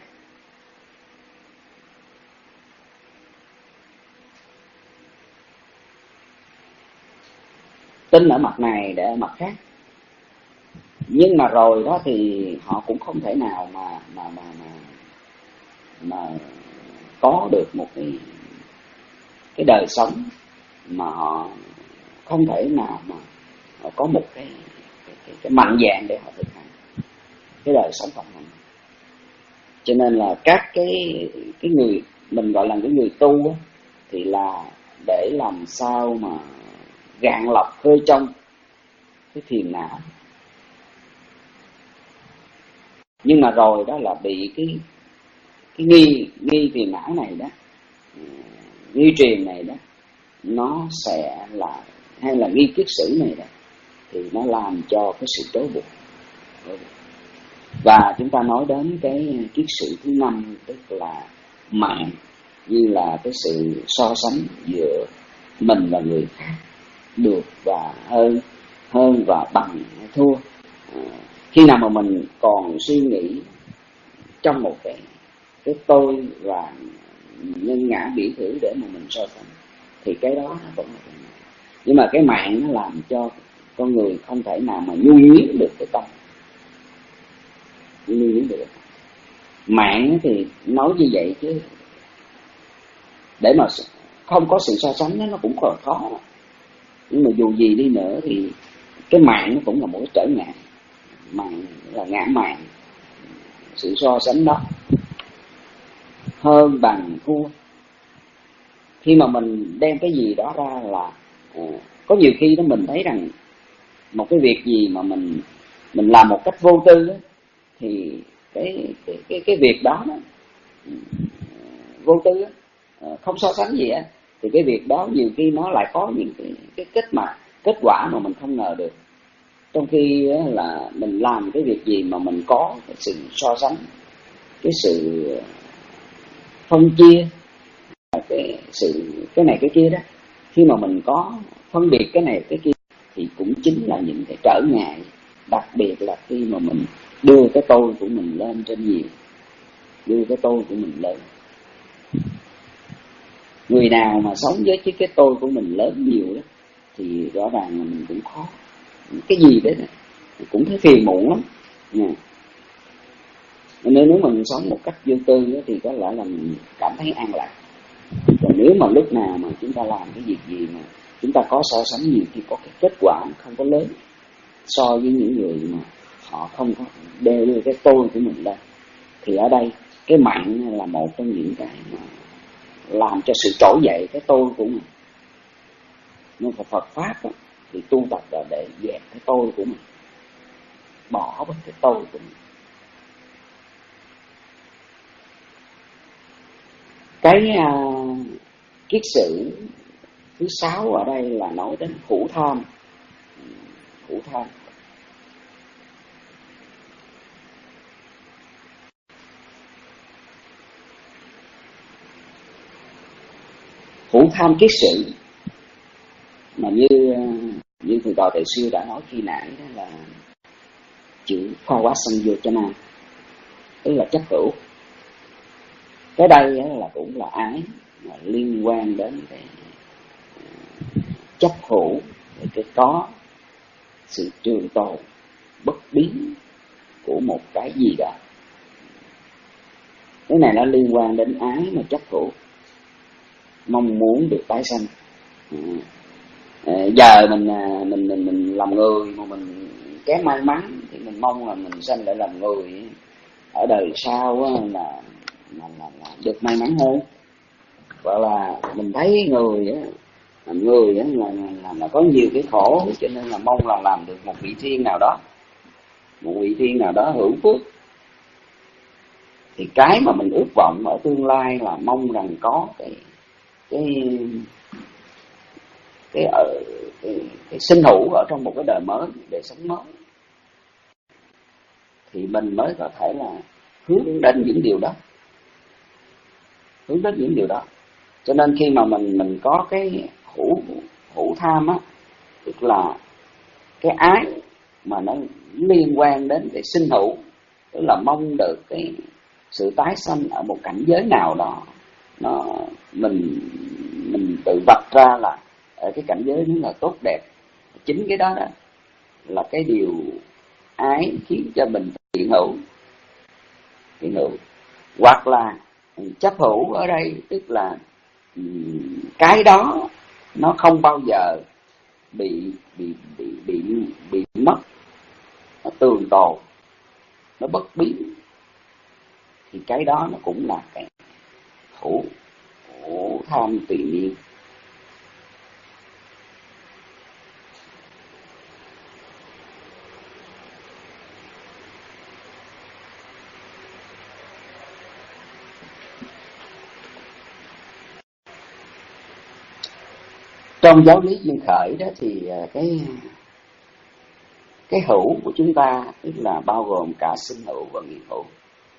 Tin ở mặt này để ở mặt khác. Nhưng mà rồi đó thì họ cũng không thể nào mà mà mà mà, mà có được một cái cái đời sống mà họ không thể nào mà họ có một cái cái, cái, cái mạnh dạn để họ thực hành cái đời sống Phật hành. Cho nên là các cái cái người mình gọi là cái người tu á, thì là để làm sao mà gạn lọc khơi trong cái phiền não. Nhưng mà rồi đó là bị cái cái nghi nghi phiền não này đó, nghi truyền này đó, nó sẽ là, hay là nghi kiết sử này đó, thì nó làm cho cái sự trói buộc. Và chúng ta nói đến cái kiết sử thứ năm, tức là mạng, như là cái sự so sánh giữa mình và người khác, được và hơn, hơn và bằng thua. Khi nào mà mình còn suy nghĩ trong một cái cái tôi và nhân ngã bỉ thử để mà mình so sánh, thì cái đó nó vẫn là cái mạng. Nhưng mà cái mạng nó làm cho con người không thể nào mà nhu nhuyễn được cái tâm, nhu nhuyễn được. Mạng thì nói như vậy chứ để mà không có sự so sánh đó, nó cũng còn khó. Nhưng mà dù gì đi nữa thì cái mạng nó cũng là một cái trở ngại, mạng là ngã mạng, sự so sánh đó, hơn bằng thua. Khi mà mình đem cái gì đó ra là uh, có nhiều khi đó mình thấy rằng một cái việc gì mà mình mình làm một cách vô tư đó, thì cái cái cái cái việc đó, đó vô tư đó, không so sánh gì á, thì cái việc đó nhiều khi nó lại có những cái cái kết mà kết quả mà mình không ngờ được. Trong khi là mình làm cái việc gì mà mình có cái sự so sánh, cái sự phân chia, cái sự cái này cái kia đó, khi mà mình có phân biệt cái này cái kia thì cũng chính là những cái trở ngại, đặc biệt là khi mà mình đưa cái tôi của mình lên trên nhiều, đưa cái tôi của mình lên. Người nào mà sống với cái cái tôi của mình lớn nhiều đó thì rõ ràng là mình cũng khó, cái gì đấy cũng thấy phiền muộn lắm nha. Nên nếu mà mình sống một cách vô tư đó, thì có lẽ là mình cảm thấy an lạc. Còn nếu mà lúc nào mà chúng ta làm cái việc gì mà chúng ta có so sánh nhiều thì có cái kết quả không có lớn so với những người mà họ không có đưa cái tôi của mình lên, thì ở đây cái mạng là một trong những cái mà làm cho sự trỗi dậy cái tôi của mình. Nhưng mà Phật pháp đó, thì tu tập là để dẹp cái tôi của mình, bỏ bớt cái tôi của mình. Cái uh, kiết sử thứ sáu ở đây là nói đến hữu tham. Hữu tham hữu tham kiết sử mà như như thầy Tòa Thầy Siêu đã nói khi nãy, đó là chữ Phawasanyojana, tức là chấp hữu. Cái đây là cũng là ái, mà liên quan đến cái chấp hữu, cái có sự trường tồn bất biến của một cái gì đó. Cái này nó liên quan đến ái mà chấp hữu, mong muốn được tái sanh. À, giờ mình mình mình mình làm người mà mình kém may mắn thì mình mong là mình sanh lại làm người ở đời sau là, là, là, là được may mắn hơn. Hoặc là mình thấy người á, người á là, là là có nhiều cái khổ, cho nên là mong là làm được một vị thiên nào đó, một vị thiên nào đó hữu phước. Thì cái mà mình ước vọng ở tương lai là mong rằng có cái cái cái ở cái, cái sinh hữu ở trong một cái đời mới, đời sống mới, thì mình mới có thể là hướng đến những điều đó, hướng đến những điều đó. Cho nên khi mà mình mình có cái hữu hữu tham á, tức là cái ái mà nó liên quan đến cái sinh hữu, tức là mong được cái sự tái sanh ở một cảnh giới nào đó, nó mình mình tự vạch ra là ở cái cảnh giới đó là tốt đẹp. Chính cái đó, đó là cái điều ái khiến cho mình hiện hữu, hiện hữu. Hoặc là chấp hữu ở đây tức là cái đó nó không bao giờ bị bị bị bị bị mất, nó tường tồn, nó bất biến, thì cái đó nó cũng là cái hữu hữu tham tùy niên. Trong giáo lý duyên khởi đó thì cái cái hữu của chúng ta tức là bao gồm cả sinh hữu và nghiệp hữu.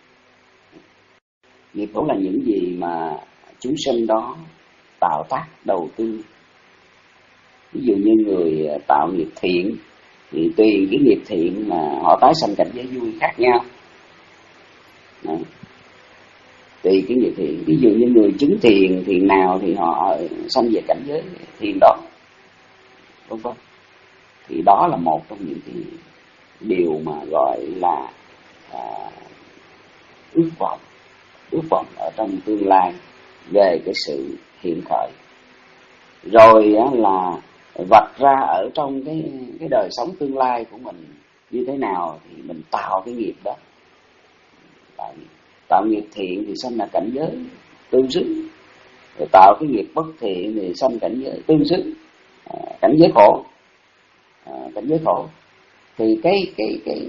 Nghiệp hữu là những gì mà chúng sinh đó tạo tác đầu tư. Ví dụ như người tạo nghiệp thiện thì tùy cái nghiệp thiện mà họ tái sanh cảnh giới vui khác nhau. Đấy. Tùy cái nghiệp thiện, ví dụ như người chứng thiền thiền nào thì họ sanh về cảnh giới thiền đó, vân vân. Thì đó là một trong những cái điều mà gọi là à, ước vọng, ước vọng ở trong tương lai về cái sự hiện khởi. Rồi á, là vạch ra ở trong cái cái đời sống tương lai của mình như thế nào thì mình tạo cái nghiệp đó. Tạo, tạo nghiệp thiện thì sanh là cảnh giới tương xứng, rồi tạo cái nghiệp bất thiện thì sanh cảnh giới tương xứng, à, cảnh giới khổ, à, cảnh giới khổ. Thì cái cái cái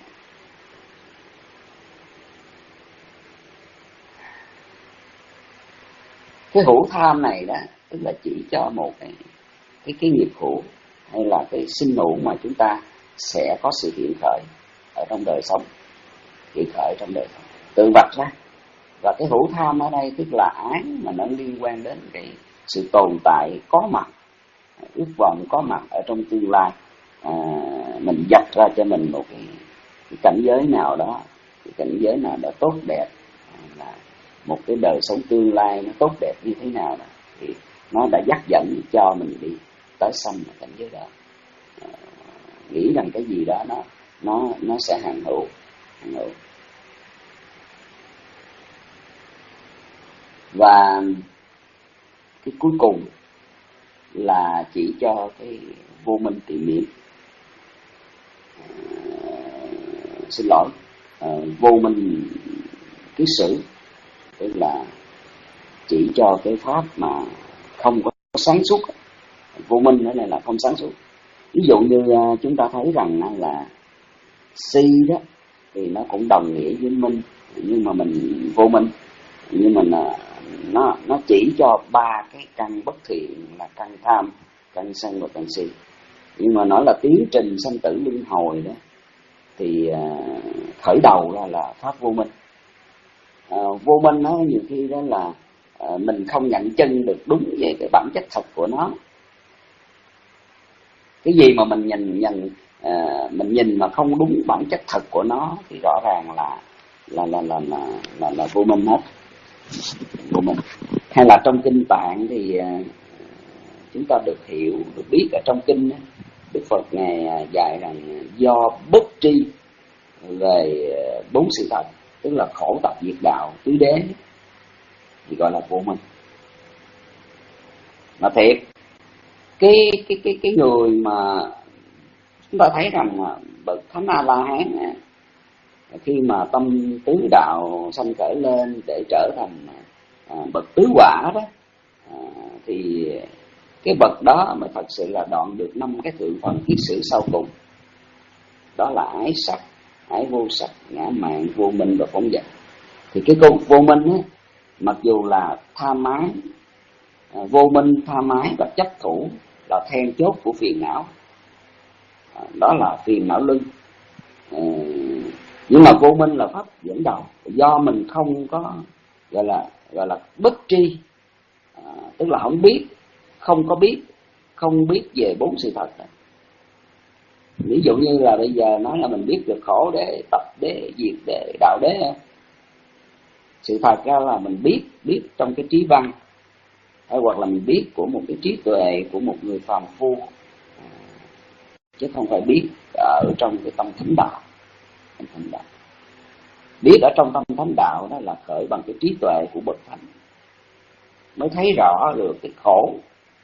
cái hữu tham này đó, tức là chỉ cho một cái cái cái nghiệp hữu hay là cái sinh hữu mà chúng ta sẽ có sự hiện khởi ở trong đời sống, hiện khởi trong đời sống tự vạch ra. Và cái hữu tham ở đây tức là ái mà nó liên quan đến cái sự tồn tại có mặt, ước vọng có mặt ở trong tương lai. À, mình dạch ra cho mình một cái, cái cảnh giới nào đó, cái cảnh giới nào đó tốt đẹp, là một cái đời sống tương lai nó tốt đẹp như thế nào đó, thì nó đã dắt dẫn cho mình đi tới sanh ở cảnh giới đó. À, nghĩ rằng cái gì đó nó nó nó sẽ hàng hữu, hàng hữu. Và cái cuối cùng là chỉ cho cái vô minh tỳ niệm. À, xin lỗi, à, vô minh kiết sử, tức là chỉ cho cái pháp mà không có sáng suốt. Vô minh ở đây là không sáng suốt. Ví dụ như chúng ta thấy rằng là si đó thì nó cũng đồng nghĩa với minh, nhưng mà mình vô minh, nhưng mà nó nó chỉ cho ba cái căn bất thiện là căn tham, căn sân và căn si. Nhưng mà nói là tiến trình sanh tử luân hồi đó thì uh, khởi đầu ra là pháp vô minh. Uh, vô minh nó nhiều khi đó là uh, mình không nhận chân được đúng về cái bản chất thật của nó. Cái gì mà mình nhìn nhìn uh, mình nhìn mà không đúng bản chất thật của nó thì rõ ràng là là là là là là, là vô minh hết. Vô minh. Hay là trong kinh Tạng thì uh, chúng ta được hiểu, được biết ở trong kinh đó, Đức Phật ngài dạy rằng do bất tri về bốn sự thật, tức là khổ tập diệt đạo tứ đế, thì gọi là vô minh. Mà thiệt, cái cái cái cái người mà chúng ta thấy rằng bậc Thánh A La Hán khi mà tâm tứ đạo sanh khởi lên để trở thành à, bậc tứ quả đó, à, thì cái bậc đó mới thật sự là đoạn được năm cái thượng phẩm kiết sử sau cùng. Đó là ái sắc, ái vô sắc, ngã mạn, vô minh và phóng dật. Thì cái câu vô minh á, mặc dù là tham ái, vô minh, tham ái và chấp thủ là then chốt của phiền não, đó là phiền não lưng. Nhưng mà vô minh là pháp dẫn đầu, do mình không có gọi là gọi là bất tri, à, tức là không biết, không có biết, không biết về bốn sự thật. Ví dụ như là bây giờ nói là mình biết được khổ đế, tập đế, diệt đế, đạo đế. Sự thật ra là mình biết, biết trong cái trí văn, hay hoặc là mình biết của một cái trí tuệ của một người phàm phu, chứ không phải biết ở trong cái tâm thánh đạo. Tâm thánh đạo. Biết ở trong tâm thánh đạo đó là khởi bằng cái trí tuệ của bậc thánh, mới thấy rõ được cái khổ,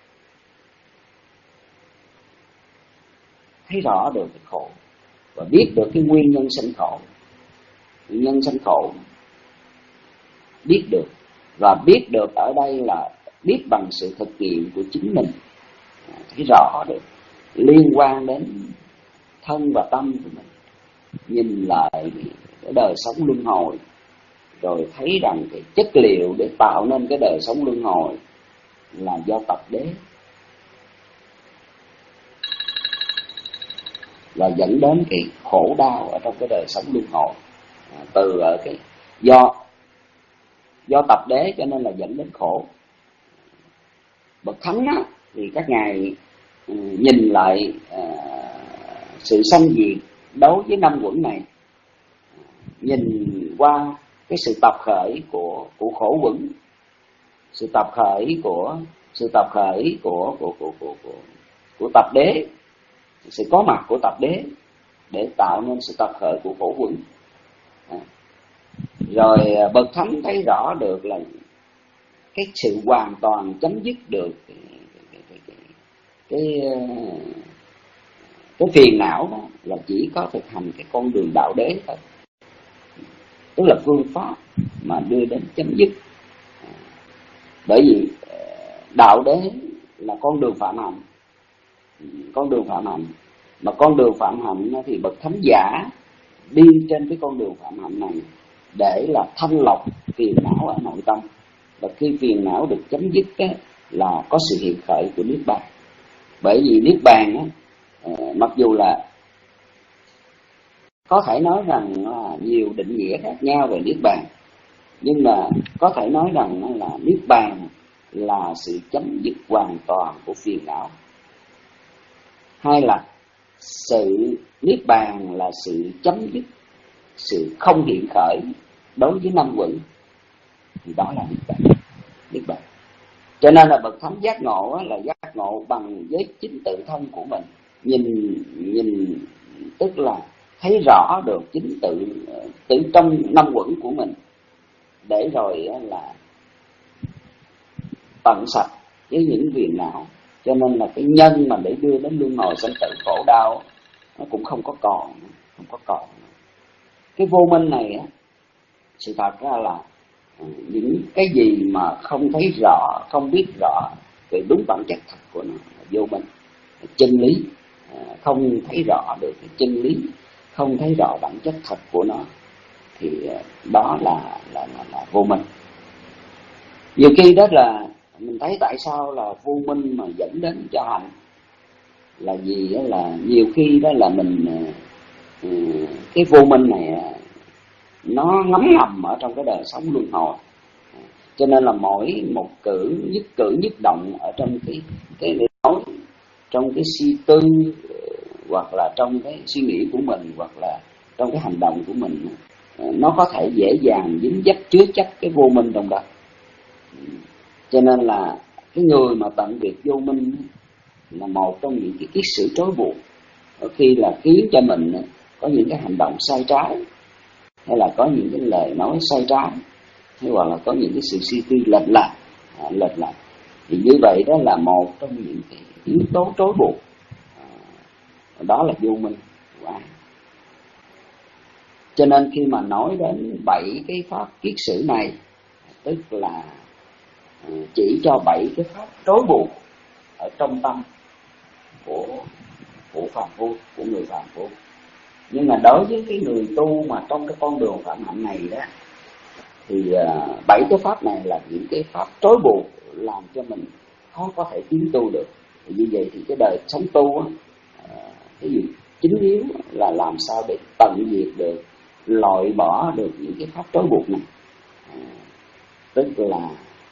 thấy rõ được cái khổ và biết được cái nguyên nhân sanh khổ. Nguyên nhân sanh khổ biết được, và biết được ở đây là biết bằng sự thực nghiệm của chính mình, thấy rõ được liên quan đến thân và tâm của mình, nhìn lại cái đời sống luân hồi, rồi thấy rằng cái chất liệu để tạo nên cái đời sống luân hồi là do tập đế, và dẫn đến cái khổ đau ở trong cái đời sống luân hồi. À, từ ở cái do do tập đế cho nên là dẫn đến khổ. Bậc thánh á, thì các ngài uh, nhìn lại uh, sự sanh diệt đối với năm quẩn này, nhìn qua cái sự tập khởi của của khổ quẩn, sự tập khởi của sự tập khởi của của của của của, của tập đế, sự có mặt của tập đế để tạo nên sự tập khởi của khổ quẩn. À. Rồi bậc thánh thấy rõ được là cái sự hoàn toàn chấm dứt được cái, cái, cái, cái, cái cái phiền não đó là chỉ có thực hành cái con đường đạo đế thôi, tức là phương pháp mà đưa đến chấm dứt. Bởi vì đạo đế là con đường phạm hạnh, con đường phạm hạnh mà con đường phạm hạnh thì bậc thánh giả đi trên cái con đường phạm hạnh này để là thanh lọc phiền não ở nội tâm, và khi phiền não được chấm dứt á, là có sự hiện khởi của niết bàn. Bởi vì niết bàn á, mặc dù là có thể nói rằng là nhiều định nghĩa khác nhau về niết bàn, nhưng mà có thể nói rằng là niết bàn là sự chấm dứt hoàn toàn của phiền não, hay là sự niết bàn là sự chấm dứt sự không hiện khởi đối với năm quẩn, thì đó là niết bàn. Niết bàn. Cho nên là bậc thánh giác ngộ là giác ngộ bằng với chính tự thân của mình, nhìn nhìn tức là thấy rõ được chính tự tự trong năm quẩn của mình, để rồi là tận sạch với những phiền não. Cho nên là cái nhân mà để đưa đến luân hồi sanh tử khổ đau nó cũng không có còn, không có còn. Cái vô minh này á, sự thật ra là những cái gì mà không thấy rõ, không biết rõ về đúng bản chất thật của nó là vô minh. Chân lý không thấy rõ được cái chân lý, không thấy rõ bản chất thật của nó, thì đó là là là, là vô minh. Nhiều khi đó là mình thấy tại sao là vô minh mà dẫn đến cho hạnh là gì đó, là nhiều khi đó là mình cái vô minh này nó ngấm ngầm ở trong cái đời sống luân hồi. Cho nên là mỗi một cử nhất cử nhất động ở trong cái cái nói, trong cái suy tư, hoặc là trong cái suy nghĩ của mình, hoặc là trong cái hành động của mình, nó có thể dễ dàng dính dấp chứa chấp cái vô minh trong đó. Cho nên là cái người mà tận diệt vô minh là một trong những cái kiết sử trói buộc, khi là khiến cho mình có những cái hành động sai trái, hay là có những cái lời nói sai trái, hay hoặc là có những cái sự suy tư lệch lạc, à, lệch lạc. Thì như vậy đó là một trong những cái yếu tố trói buộc, à, đó là vô minh của ai. Cho nên khi mà nói đến bảy cái pháp kiết sử này, tức là chỉ cho bảy cái pháp trói buộc ở trong tâm của của phàm phu, của người phàm phu. Nhưng mà đối với cái người tu mà trong cái con đường phạm hạnh này đó, thì uh, bảy cái pháp này là những cái pháp trói buộc làm cho mình khó có thể tiến tu được. Thì như vậy thì cái đời sống tu á, uh, cái gì chính yếu là làm sao để tận diệt được, loại bỏ được những cái pháp trói buộc này, uh, tức là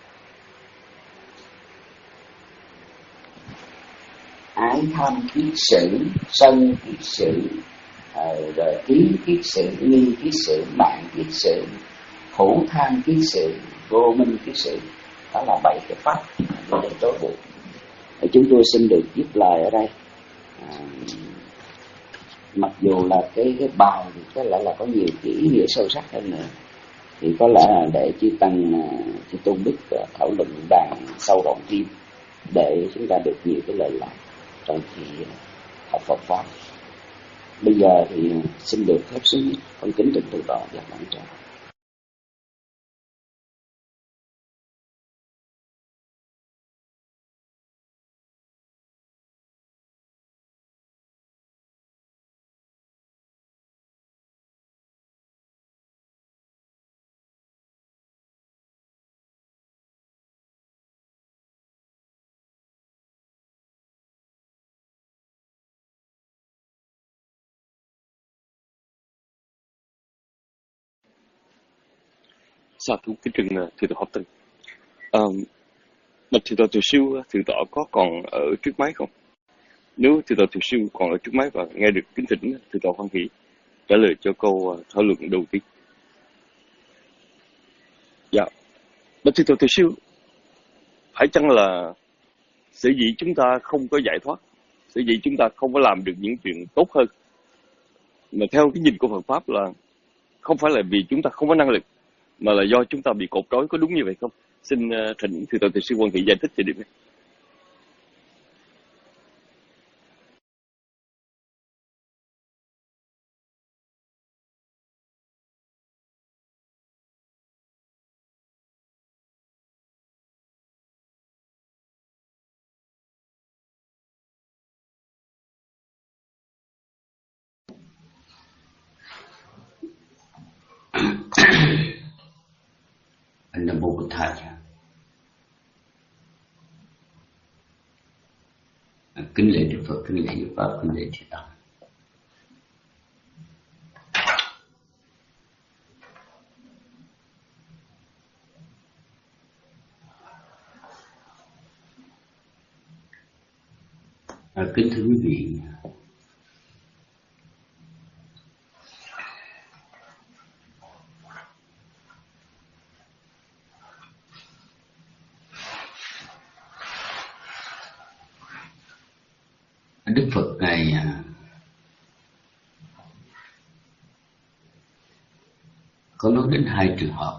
ái tham kiết sử, sân kiết sử, à, rồi kiến kiết sử, nghi kiết sử, mạng kiết sử, hữu tham kiết sử, vô minh kiết sử. Đó là bảy cái pháp để trói buộc. Chúng tôi xin được viết lời ở đây. À, mặc dù là cái cái bài thì có lẽ là có nhiều cái ý nghĩa sâu sắc hơn nữa, thì có lẽ là để chư tăng, chư Tôn Đức thảo luận bàn sâu rộng thêm, để chúng ta được nhiều cái lời lạc trong khi học Phật pháp. Bây giờ thì xin được phép xuống con kính trình tự tọa và lãnh trà. Dạ, thưa kính trình thượng tọa Pháp Tân. Um, Bạch thượng tọa Từ Siêu, thượng tọa có còn ở trước máy không? Nếu thượng tọa Từ Siêu còn ở trước máy và nghe được kính thỉnh, thượng tọa hoan hỷ trả lời cho câu thảo luận đầu tiên. Dạ, Bạch thượng tọa Từ Siêu, phải chăng là sở dĩ chúng ta không có giải thoát, sở dĩ chúng ta không có làm được những chuyện tốt hơn, mà theo cái nhìn của Phật pháp là không phải là vì chúng ta không có năng lực, mà là do chúng ta bị cột trói, có đúng như vậy không? Xin uh, thỉnh thượng tọa Từ Sư Quan Hỷ giải thích về điểm này. Nam Mô Bụt Thầy. Kính lễ Đức Phật, kính lễ Đức Pháp, kính lễ Thầy Tăng. À, kính thưa quý vị, Đức Phật này có nói đến hai trường hợp.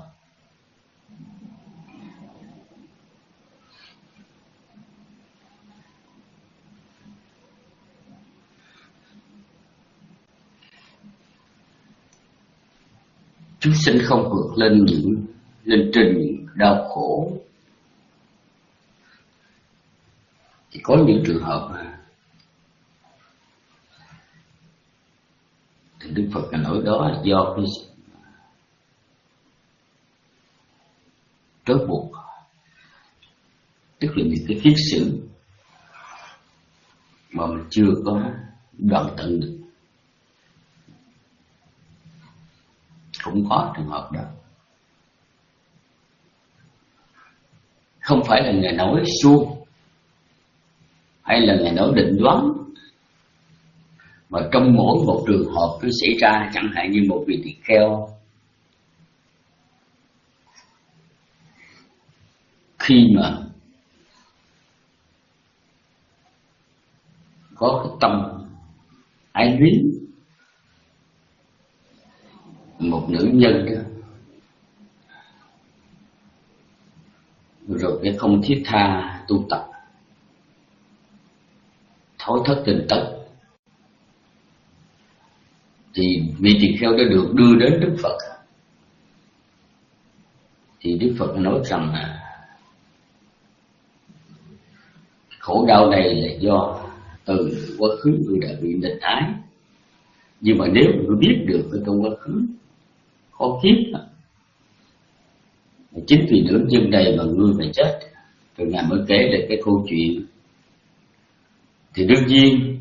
Chúng sinh không vượt lên những lên trên những đau khổ, thì có những trường hợp mà thì Đức Phật nói đó là do cái trói buộc, tức là những cái kiết sử mà mình chưa có đoạn tận được. Cũng có trường hợp đó. Không phải là Ngài nói suông hay là Ngài nói định đoán, mà trong mỗi một trường hợp nó xảy ra, chẳng hạn như một vị tỳ kheo khi mà có cái tâm ái luyến một nữ nhân đó, rồi cái không thiết tha tu tập, thối thất tình tật, thì vị tỳ kheo đã được đưa đến Đức Phật. Thì Đức Phật nói rằng là khổ đau này là do từ quá khứ người đã bị nghịch ái, nhưng mà nếu người biết được ở trong quá khứ có kiếp, chính vì nữ nhân này mà ngươi phải chết, rồi Ngài mới kể lại cái câu chuyện. Thì đương nhiên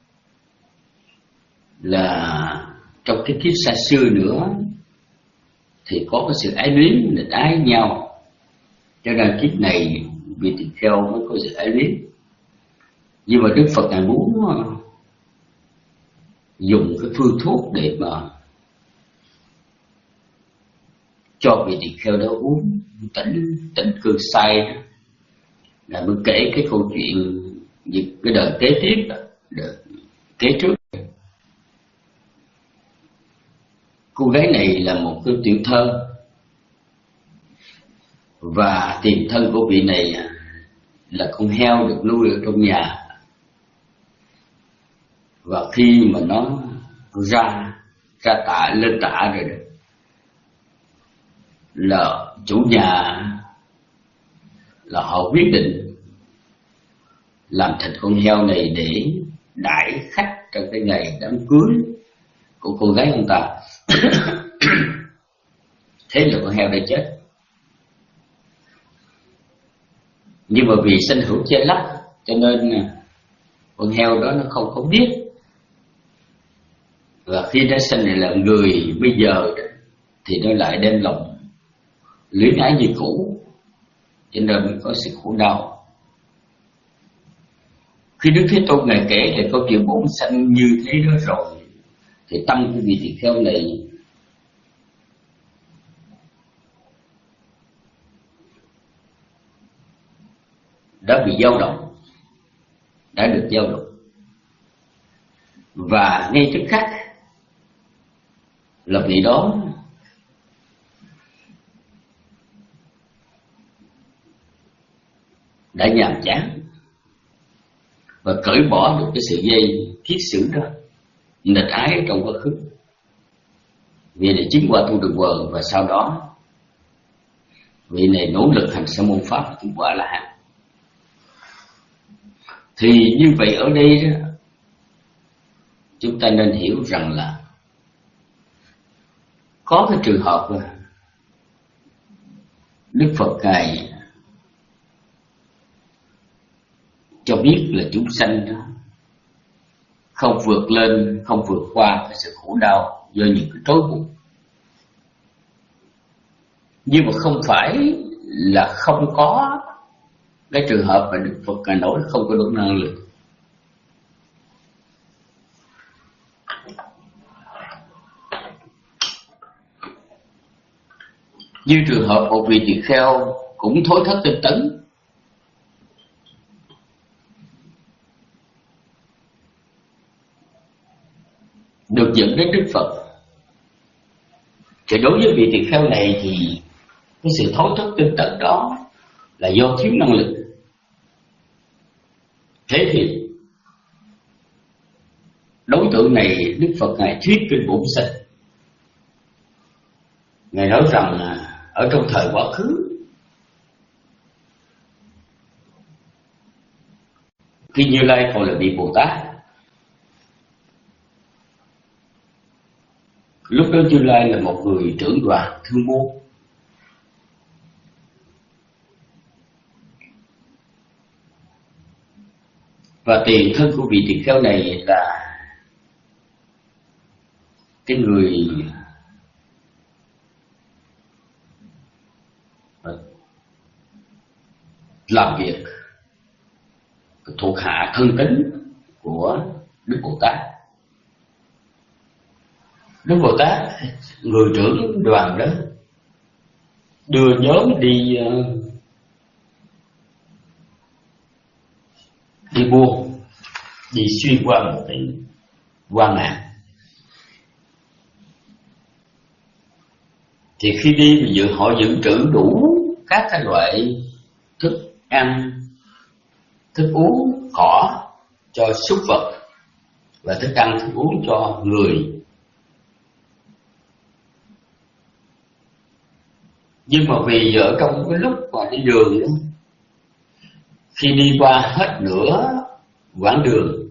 là trong cái kiếp xa xưa nữa thì có cái sự ái luyến, nghịch ái nhau, cho nên kiếp này vị tỳ kheo mới có sự ái luyến. Nhưng mà Đức Phật Ngài muốn dùng cái phương thuốc để mà cho vị tỳ kheo đó uống tỉnh tỉnh cơn say đó, là mới kể cái câu chuyện về cái đời kế tiếp đó, đời kế trước. Cô gái này là một cái tiểu thơ, và tiền thân của vị này là con heo được nuôi ở trong nhà. Và khi mà nó ra ra tạ lên tạ rồi đó, là chủ nhà là họ quyết định làm thịt con heo này để đãi khách trong cái ngày đám cưới của cô gái ông ta. Thế là con heo đã chết. Nhưng mà vì sinh hữu che lấp, cho nên con heo đó nó không có biết. Và khi nó sinh lại là người bây giờ thì nó lại đem lòng luyến ái như cũ, cho nên mới có sự khổ đau. Khi Đức Thế Tôn Ngài kể về câu chuyện bổn sanh như thế đó rồi, thì tâm của vị tỳ kheo này đã bị dao động, đã được dao động, và ngay tức khắc là vị đó đã nhàm chán và cởi bỏ được cái sự dây kiết sử đó, nghịch ái trong quá khứ. Vì này chứng qua tu đường quần, và sau đó vị này nỗ lực hành sa môn pháp chứng quả là hạnh. Thì như vậy ở đây đó, chúng ta nên hiểu rằng là có cái trường hợp Đức Phật Ngài cho biết là chúng sanh đó không vượt lên, không vượt qua cái sự khổ đau do những cái trói buộc. Nhưng mà không phải là không có cái trường hợp mà Đức Phật Ngài nói không có đủ năng lực. Như trường hợp một vị tỳ kheo cũng thối thất tinh tấn, được dẫn đến Đức Phật, thì đối với vị tỳ kheo này thì cái sự thối thất tinh tấn đó là do thiếu năng lực. Thế thì đối tượng này Đức Phật Ngài thuyết kinh bổn sinh. Ngài nói rằng ở trong thời quá khứ, khi Như Lai còn là vị Bồ Tát, lúc đó Như Lai là một người trưởng đoàn thương môn. Và tiền thân của vị tỳ kheo này là cái người làm việc thuộc hạ thân tín của Đức Bồ Tát. Đức Bồ Tát, người trưởng đoàn đó, đưa nhóm đi đi buôn, đi xuyên qua một cái hoang nạn. Thì khi đi thì dự họ dự trữ đủ các cái loại thức ăn, thức uống, cỏ cho súc vật và thức ăn, thức uống cho người. Nhưng mà vì ở trong cái lúc mà đi đường đó, khi đi qua hết nửa quãng đường,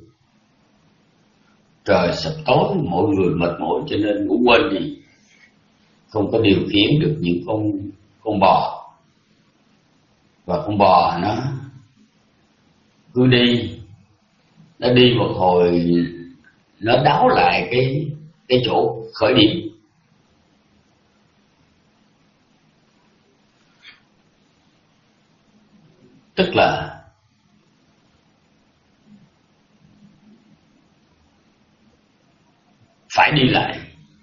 trời sập tối, mọi người mệt mỏi cho nên ngủ quên đi, không có điều khiển được những con con bò. Và con bò nó cứ đi, nó đi một hồi nó đáo lại cái cái chỗ khởi điểm. Tức là phải đi lại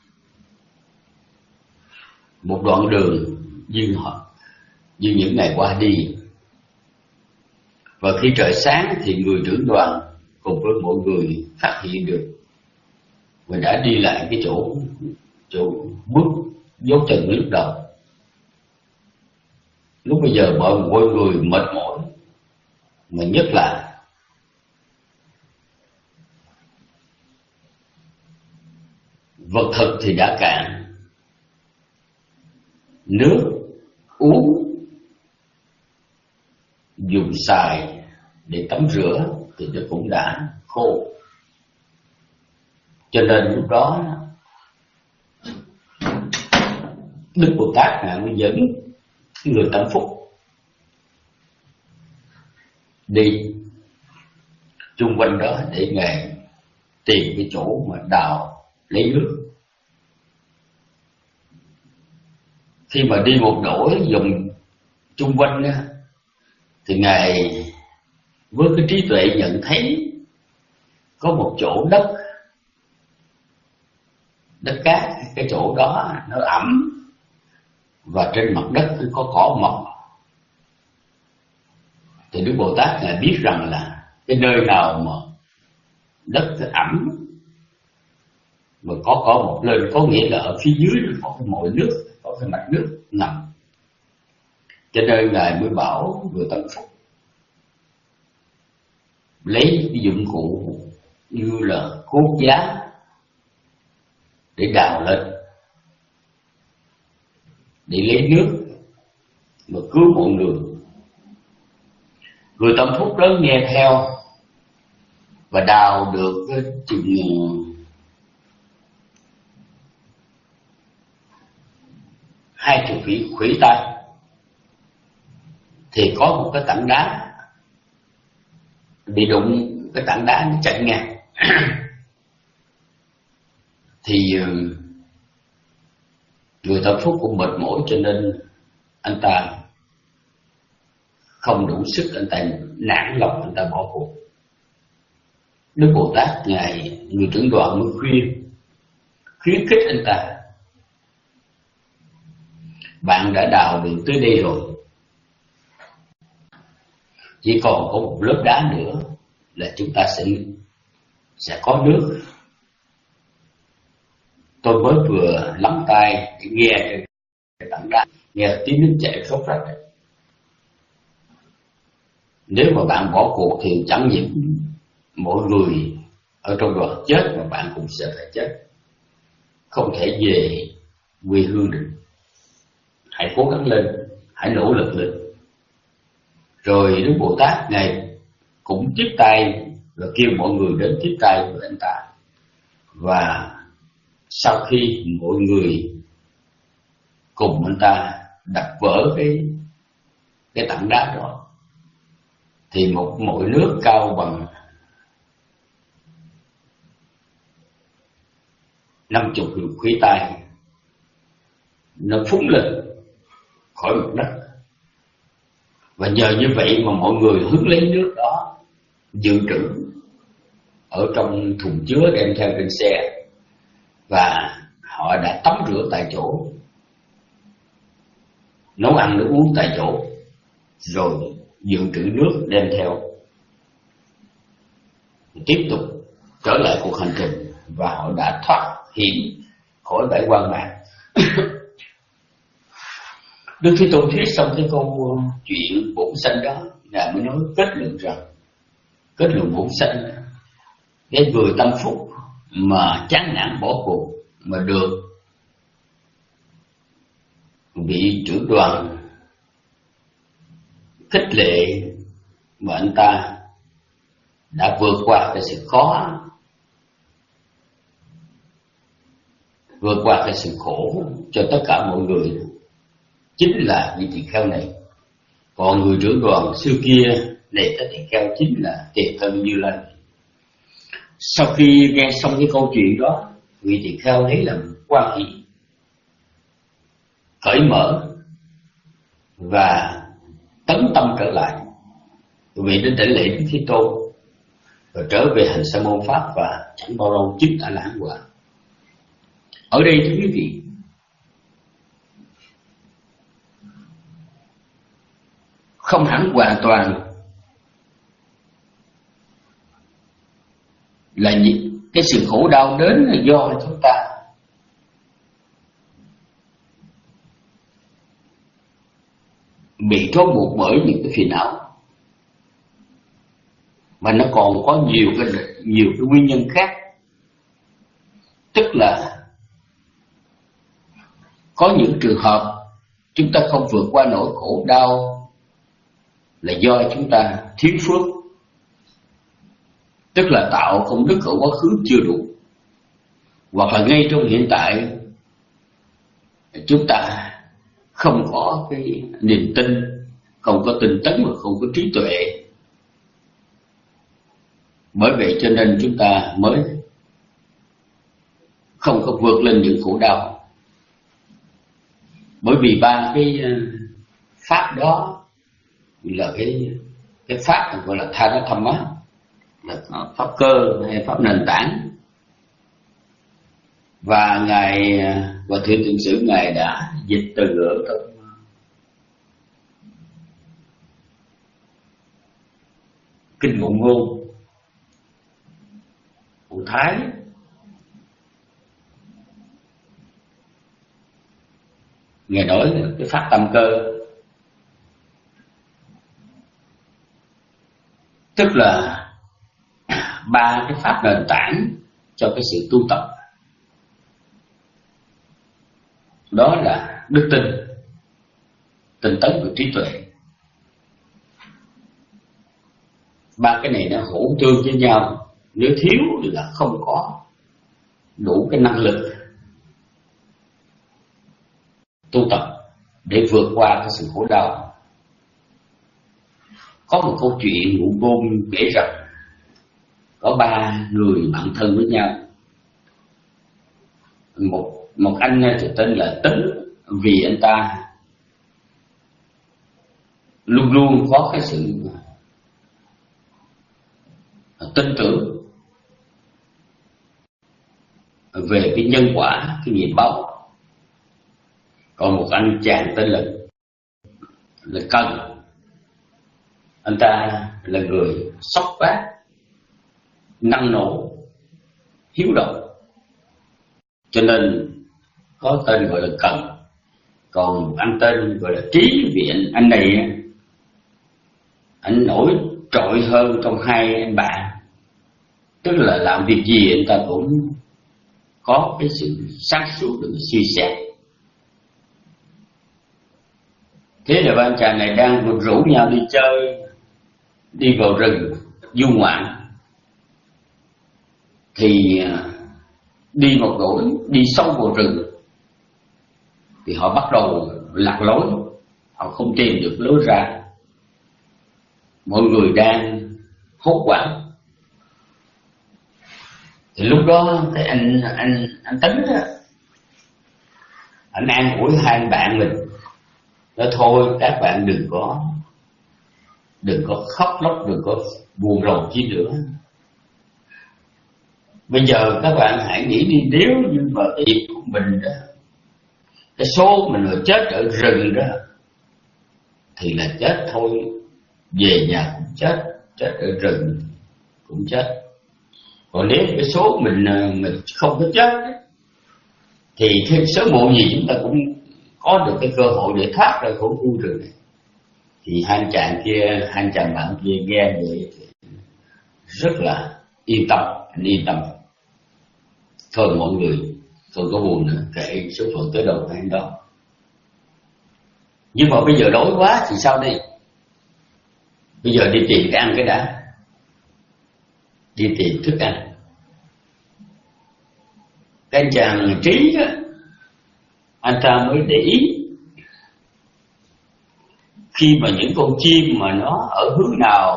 một đoạn đường như họ như những ngày qua đi. Và khi trời sáng thì người trưởng đoàn cùng với mọi người phát hiện được và đã đi lại cái chỗ chỗ bước dấu chân lúc đầu. Lúc bây giờ mọi người mệt mỏi, mà nhất là vật thực thì đã cạn, nước uống dùng xài để tắm rửa thì nó cũng đã khô. Cho nên lúc đó Đức Bồ Tát Ngài mới dẫn người tâm phúc đi chung quanh đó để Ngài tìm cái chỗ mà đào lấy nước. Khi mà đi một đổi dùng chung quanh đó, thì Ngài với cái trí tuệ nhận thấy có một chỗ đất đất cát, cái chỗ đó nó ẩm và trên mặt đất có cỏ mọc. Thì Đức Bồ Tát Ngài biết rằng là cái nơi nào mà đất ẩm mà có cỏ mọc lên, có nghĩa là ở phía dưới có cái mồi nước, có cái mạch nước ngầm. Cho nên Ngài mới bảo người tâm phúc lấy cái dụng cụ như là cuốc giá để đào lên, để lấy nước mà cứu mọi người. Người tâm phúc đó nghe theo và đào được cái chừng hai chục khủy khủy tay, thì có một cái tảng đá bị đụng, cái tảng đá nó chặn ngang thì người thợ phúc cũng mệt mỏi, cho nên anh ta không đủ sức, anh ta nản lòng, anh ta bỏ cuộc. Đức Bồ Tát ngài người trưởng đoàn mới khuyên khuyến khích anh ta: bạn đã đào được tới đây rồi, chỉ còn có một lớp đá nữa là chúng ta sẽ sẽ có nước. Tôi mới vừa lắng tai nghe cái tảng đá, nghe tiếng nước chảy róc rách. Nếu mà bạn bỏ cuộc thì chẳng những mọi người ở trong đoàn chết mà bạn cũng sẽ phải chết, không thể về quê hương được. Hãy cố gắng lên, hãy nỗ lực lên. Rồi Đức Bồ Tát ngài cũng tiếp tay và kêu mọi người đến tiếp tay với anh ta. Và sau khi mọi người cùng anh ta đập vỡ cái cái tảng đá đó, thì một mồi nước cao bằng năm chục khuỷu tay nó phúng lên khỏi mặt đất. Và nhờ như vậy mà mọi người hứng lấy nước đó dự trữ ở trong thùng chứa đem theo trên xe, và họ đã tắm rửa tại chỗ, nấu ăn nước uống tại chỗ, rồi dự trữ nước đem theo, tiếp tục trở lại cuộc hành trình, và họ đã thoát hiểm khỏi bãi hoang mạc. Đức Thế Tôn thuyết xong cái câu chuyện bổn sanh đó, ngài mới nói kết luận rằng, kết luận bổn sanh, cái người tâm phúc mà chán nản bỏ cuộc mà được vị trưởng đoàn khích lệ, mà anh ta đã vượt qua cái sự khó, vượt qua cái sự khổ cho tất cả mọi người, chính là vị tỳ kheo này. Còn người trưởng đoàn xưa kia này tới tỳ kheo chính là Tiền Thân Như Lai. Sau khi nghe xong cái câu chuyện đó, vị tỳ kheo lấy làm quan hỷ, cởi mở và tấn tâm trở lại, vị đến đảnh lễ Đức Thế Tôn và trở về hành sa môn pháp, và chẳng bao lâu chứng A La Hán quả. Ở đây thưa quý vị, không hẳn hoàn toàn là cái sự khổ đau đến là do chúng ta bị trói buộc bởi những cái phiền não, mà nó còn có nhiều cái nhiều cái nguyên nhân khác. Tức là có những trường hợp chúng ta không vượt qua nỗi khổ đau là do chúng ta thiếu phước, tức là tạo công đức ở quá khứ chưa đủ, hoặc là ngay trong hiện tại chúng ta không có cái niềm tin, không có tinh tấn và không có trí tuệ. Bởi vậy cho nên chúng ta mới không có vượt lên những khổ đau. Bởi vì ba cái pháp đó là cái cái pháp gọi là tha nó thâm á, là pháp cơ hay pháp nền tảng. Và ngài và Thượng Thượng Sử ngài đã dịch từ ở trong kinh Ngụ Ngôn của Thái. Ngài nói cái pháp tâm cơ, tức là ba cái pháp nền tảng cho cái sự tu tập. Đó là đức tin, tinh tấn và trí tuệ. Ba cái này nó hỗ tương với nhau. Nếu thiếu là không có đủ cái năng lực tu tập để vượt qua cái sự khổ đau. Có một câu chuyện ngụ ngôn kể rằng có ba người bạn thân với nhau. Một một anh thì tên là Tính, vì anh ta luôn luôn có cái sự tin tưởng về cái nhân quả, cái nghiệp báo. Còn một anh chàng tên là là Cần, anh ta là người sốc vác, năng nổ, hiếu động, cho nên có tên gọi là Cần. Còn anh tên gọi là Trí, vì anh, anh này anh nổi trội hơn trong hai anh bạn, tức là làm việc gì anh ta cũng có cái sự sáng suốt để suy xét. Thế là ba anh chàng này đang rủ nhau đi chơi, đi vào rừng du ngoạn, thì đi một đuổi đi sâu vào rừng thì họ bắt đầu lạc lối, họ không tìm được lối ra. Mọi người đang hốt hoảng, thì lúc đó cái anh anh anh Tính đó, anh an ủi hai anh bạn mình, nói thôi các bạn đừng có đừng có khóc lóc, đừng có buồn rầu chi nữa. Bây giờ các bạn hãy nghĩ đi, nếu như mà cái việc của mình đó, cái số mình là chết ở rừng đó thì là chết thôi, về nhà cũng chết, chết ở rừng cũng chết. Còn nếu cái số mình mình không có chết thì thêm sớm muộn gì chúng ta cũng có được cái cơ hội để thoát ra khỏi khu rừng này. Thì hai anh chàng kia, hai anh chàng bạn kia nghe vậy rất là yên tâm, anh yên tâm. Thôi mọi người không có buồn nữa, kệ số phận tới đâu hay đó. Nhưng mà bây giờ đói quá thì sao đây? Bây giờ đi tìm cái ăn cái đã, đi tìm thức ăn. Cái anh chàng Trí đó, anh ta mới để ý, khi mà những con chim mà nó ở hướng nào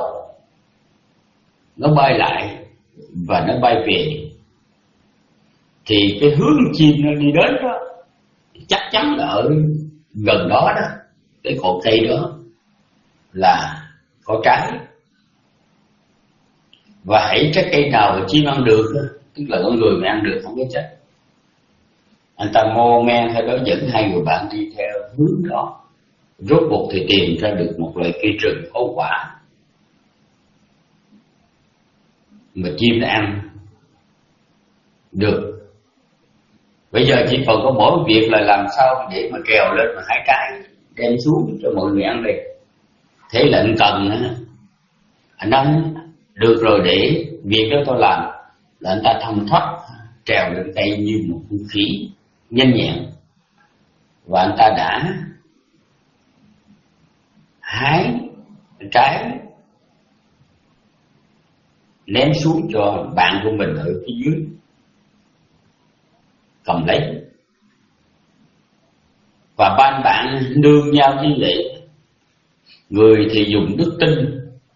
nó bay lại và nó bay về, thì cái hướng chim nó đi đến đó chắc chắn là ở gần đó đó, cái cội cây đó là có trái. Và hãy trái cây nào mà chim ăn được, tức là con người mà ăn được không có chết. Anh ta mò men theo đó, dẫn hai người bạn đi theo hướng đó. Rốt cuộc thì tìm ra được một loại cây rừng có quả mà chim nó ăn được. Bây giờ chỉ còn có mỗi việc là làm sao để mà trèo lên mà hái trái đem xuống cho mọi người ăn đây. Thế là anh Cần á, anh nói được rồi, để việc đó tôi làm. Là anh ta thông thoát trèo lên cây như một con khỉ nhanh nhẹn, và anh ta đã hái trái ném xuống cho bạn của mình ở phía dưới cầm lấy. Và ba anh bạn nương nhau như vậy, người thì dùng đức tin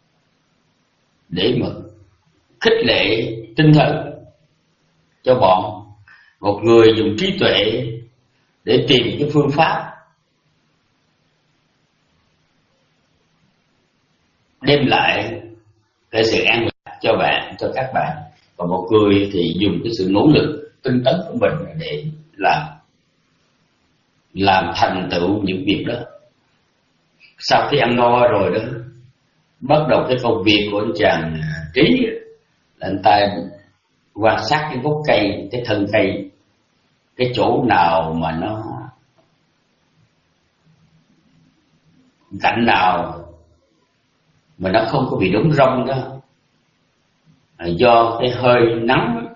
để mà khích lệ tinh thần cho bọn, một người dùng trí tuệ để tìm cái phương pháp đem lại cái sự an lạc cho bạn, cho các bạn. Còn một người thì dùng cái sự nỗ lực tinh tấn của mình để làm làm thành tựu những việc đó. Sau khi ăn no rồi đó, bắt đầu cái công việc của anh chàng Trí là anh ta quan sát cái gốc cây, cái thân cây, cái chỗ nào mà nó cạnh nào mà nó không có bị đóng rong đó, do cái hơi nắng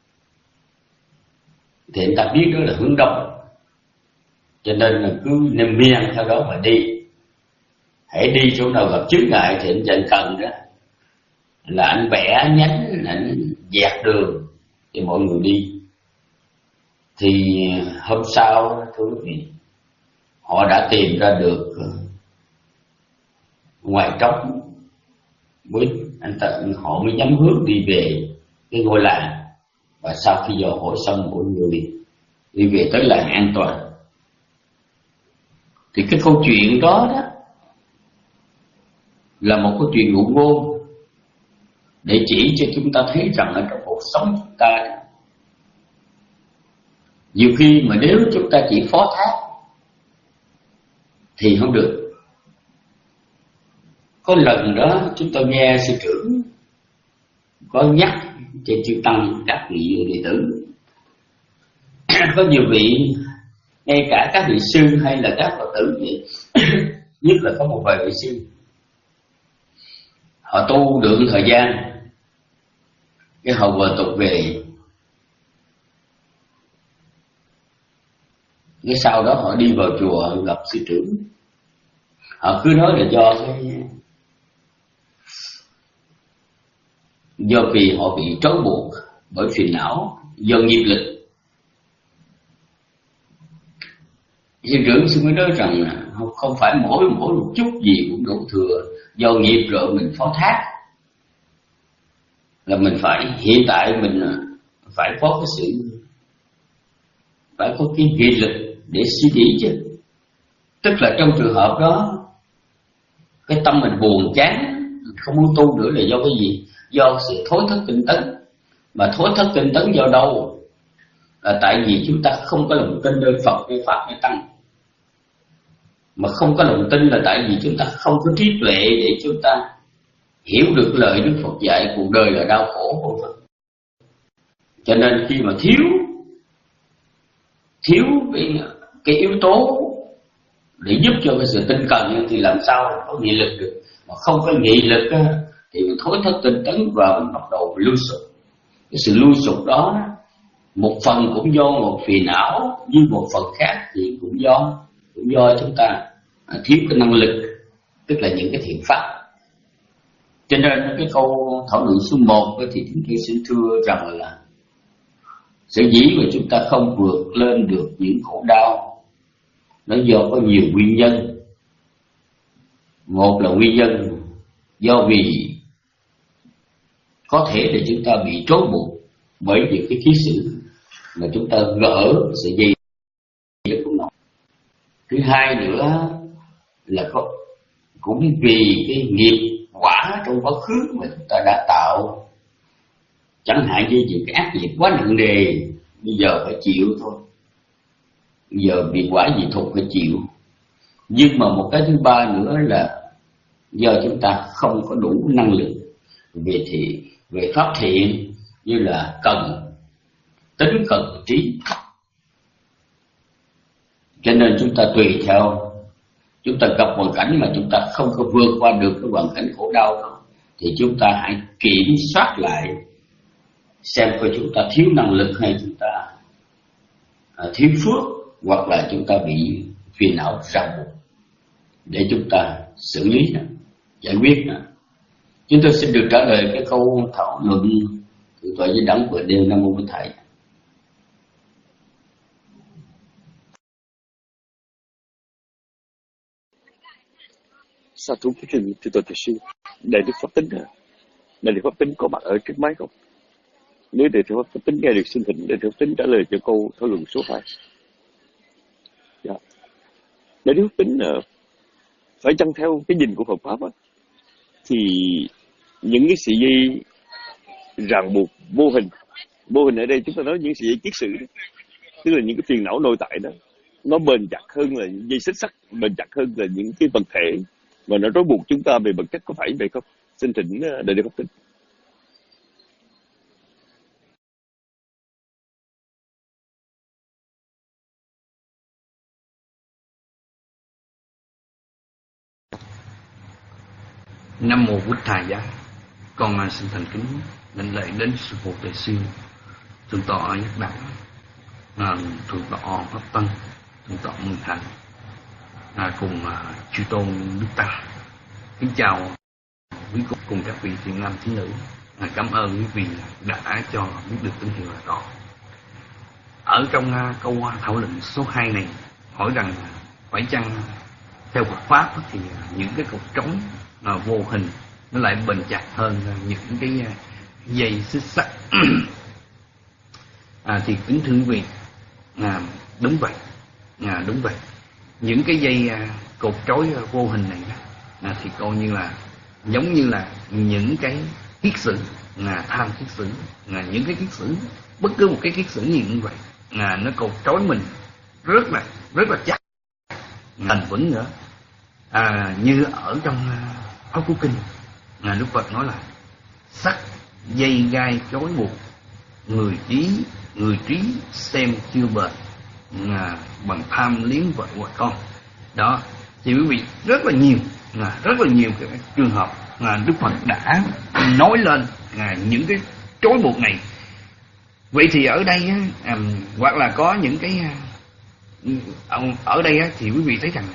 thì anh ta biết đó là hướng đông, cho nên là cứ nêm miên theo đó mà đi. Hãy đi chỗ nào gặp chướng ngại thì anh chẳng cần đó là anh vẽ nhánh, anh dẹt đường cho mọi người đi. Thì hôm sau thưa quý vị, họ đã tìm ra được ngoài trống mới anh ta họ mới nhắm hướng đi về cái ngôi làng. Và sau khi dò hỏi xong mọi người đi về tới làng an toàn. Thì cái câu chuyện đó đó là một câu chuyện ngụ ngôn để chỉ cho chúng ta thấy rằng ở trong cuộc sống chúng ta nhiều khi mà nếu chúng ta chỉ phó thác thì không được. Có lần đó chúng tôi nghe sư trưởng có nhắc trên chư tăng các vị đệ tử có nhiều vị, ngay cả các vị sư hay là các phật tử vậy nhất là có một vài vị sư, họ tu được thời gian cái họ vừa tục về, cái sau đó họ đi vào chùa gặp sư trưởng, họ cứ nói là do cái do vì họ bị trói buộc bởi phiền não, do nghiệp lực. Sư trưởng sư mới nói rằng không phải mỗi mỗi một chút gì cũng đủ thừa, do nghiệp rồi mình phó thác, là mình phải hiện tại mình phải có cái sự phải có cái nghị lực để suy nghĩ chứ. Tức là trong trường hợp đó cái tâm mình buồn chán, không muốn tu nữa là do cái gì? Do sự thối thất tinh tấn. Mà thối thất tinh tấn do đâu? Là tại vì chúng ta không có lòng tin nơi Phật, nơi Pháp, nơi Tăng. Mà không có lòng tin là tại vì chúng ta không có trí tuệ để chúng ta hiểu được lời Đức Phật dạy cuộc đời là đau khổ vô vân. Cho nên khi mà thiếu thiếu cái, cái yếu tố để giúp cho cái sự tinh cần thì làm sao có nghị lực được. Mà không có nghị lực thì mình thối thất tinh tấn và mình bắt đầu lưu sụp. Cái sự lưu sụp đó một phần cũng do một phiền não, nhưng một phần khác thì cũng do cũng do chúng ta thiếu cái năng lực, tức là những cái thiện pháp. Cho nên cái câu thảo luận số một thì chúng tôi xin thưa rằng là sở dĩ mà chúng ta không vượt lên được những khổ đau nó do có nhiều nguyên nhân. Một là nguyên nhân do vì có thể là chúng ta bị trói buộc bởi những cái ký sự mà chúng ta gỡ sợi dây của nó. Thứ hai nữa là có cũng vì cái nghiệp quả trong quá khứ mà chúng ta đã tạo, chẳng hạn như những cái ác nghiệp quá nặng nề, bây giờ phải chịu thôi, bây giờ bị quả gì thuộc phải chịu. Nhưng mà một cái thứ ba nữa là do chúng ta không có đủ năng lực về thì về pháp thiện, như là cần tính cần trí. Cho nên chúng ta tùy theo chúng ta gặp hoàn cảnh mà chúng ta không có vượt qua được cái hoàn cảnh khổ đau đó, thì chúng ta hãy kiểm soát lại xem coi chúng ta thiếu năng lực hay chúng ta à, thiếu phước, hoặc là chúng ta bị phiền não ràng buộc, để chúng ta xử lý nó, giải quyết nó. Chúng tôi xin được trả lời cái câu thảo luận từ tọa Di Đẳng vừa nêu. Nam mô Bổn Thầy. Sa thú cái trình từ tôi thầy sư, đại đức Pháp Tính à? Đại đức Pháp Tính có mặt ở trước máy không? Nếu đại đức Pháp Tính nghe được xin thỉnh đại đức Pháp Tính trả lời cho câu thảo luận số hai. Dạ. Đại đức Pháp Tính à, phải chăng theo cái nhìn của Phật pháp á, thì những cái sợi dây ràng buộc vô hình, vô hình ở đây chúng ta nói những sợi dây kiết sự đó, tức là những cái phiền não nội tại đó, nó bền chặt hơn là dây xích sắt, bền chặt hơn là những cái vật thể mà nó trói buộc chúng ta về vật chất, có phải vậy không? Xin thỉnh đại đức Pháp Tính. Nam mô Bổn Thầy giá. Con xin thành kính đảnh lễ đến sư phụ đại sư thượng tọa Nhất Đạo, à, thượng tọa Pháp Tân, thượng tọa Mừng Thành, à, cùng à, chư tôn Đức Tăng. Kính chào quý cô cùng các vị thiện nam tín nữ. À, cảm ơn quý vị đã cho biết được tín hiệu là rõ. Ở trong à, câu thảo luận số hai này hỏi rằng phải chăng theo Phật pháp thì những cái cột trống à, vô hình nó lại bền chặt hơn những cái dây xích sắt. À, thì kính thưa quý vị, à, đúng vậy, à, đúng vậy. Những cái dây à, cột trói vô hình này đó, à, thì coi như là giống như là những cái kiết sử, à, tham kiết sử, à, những cái kiết sử, bất cứ một cái kiết sử gì như vậy, à, nó cột trói mình rất là rất là chắc, bền vững nữa. À, như ở trong Pháp Cú Kinh, à, Đức Phật nói là sắt dây gai trói buộc người trí người trí xem chưa bền, à, bằng tham liếng vợ và con. Đó thì quý vị rất là nhiều, à, rất là nhiều cái trường hợp à, Đức Phật đã nói lên à, những cái trói buộc này. Vậy thì ở đây á, à, hoặc là có những cái à, ở đây á, thì quý vị thấy rằng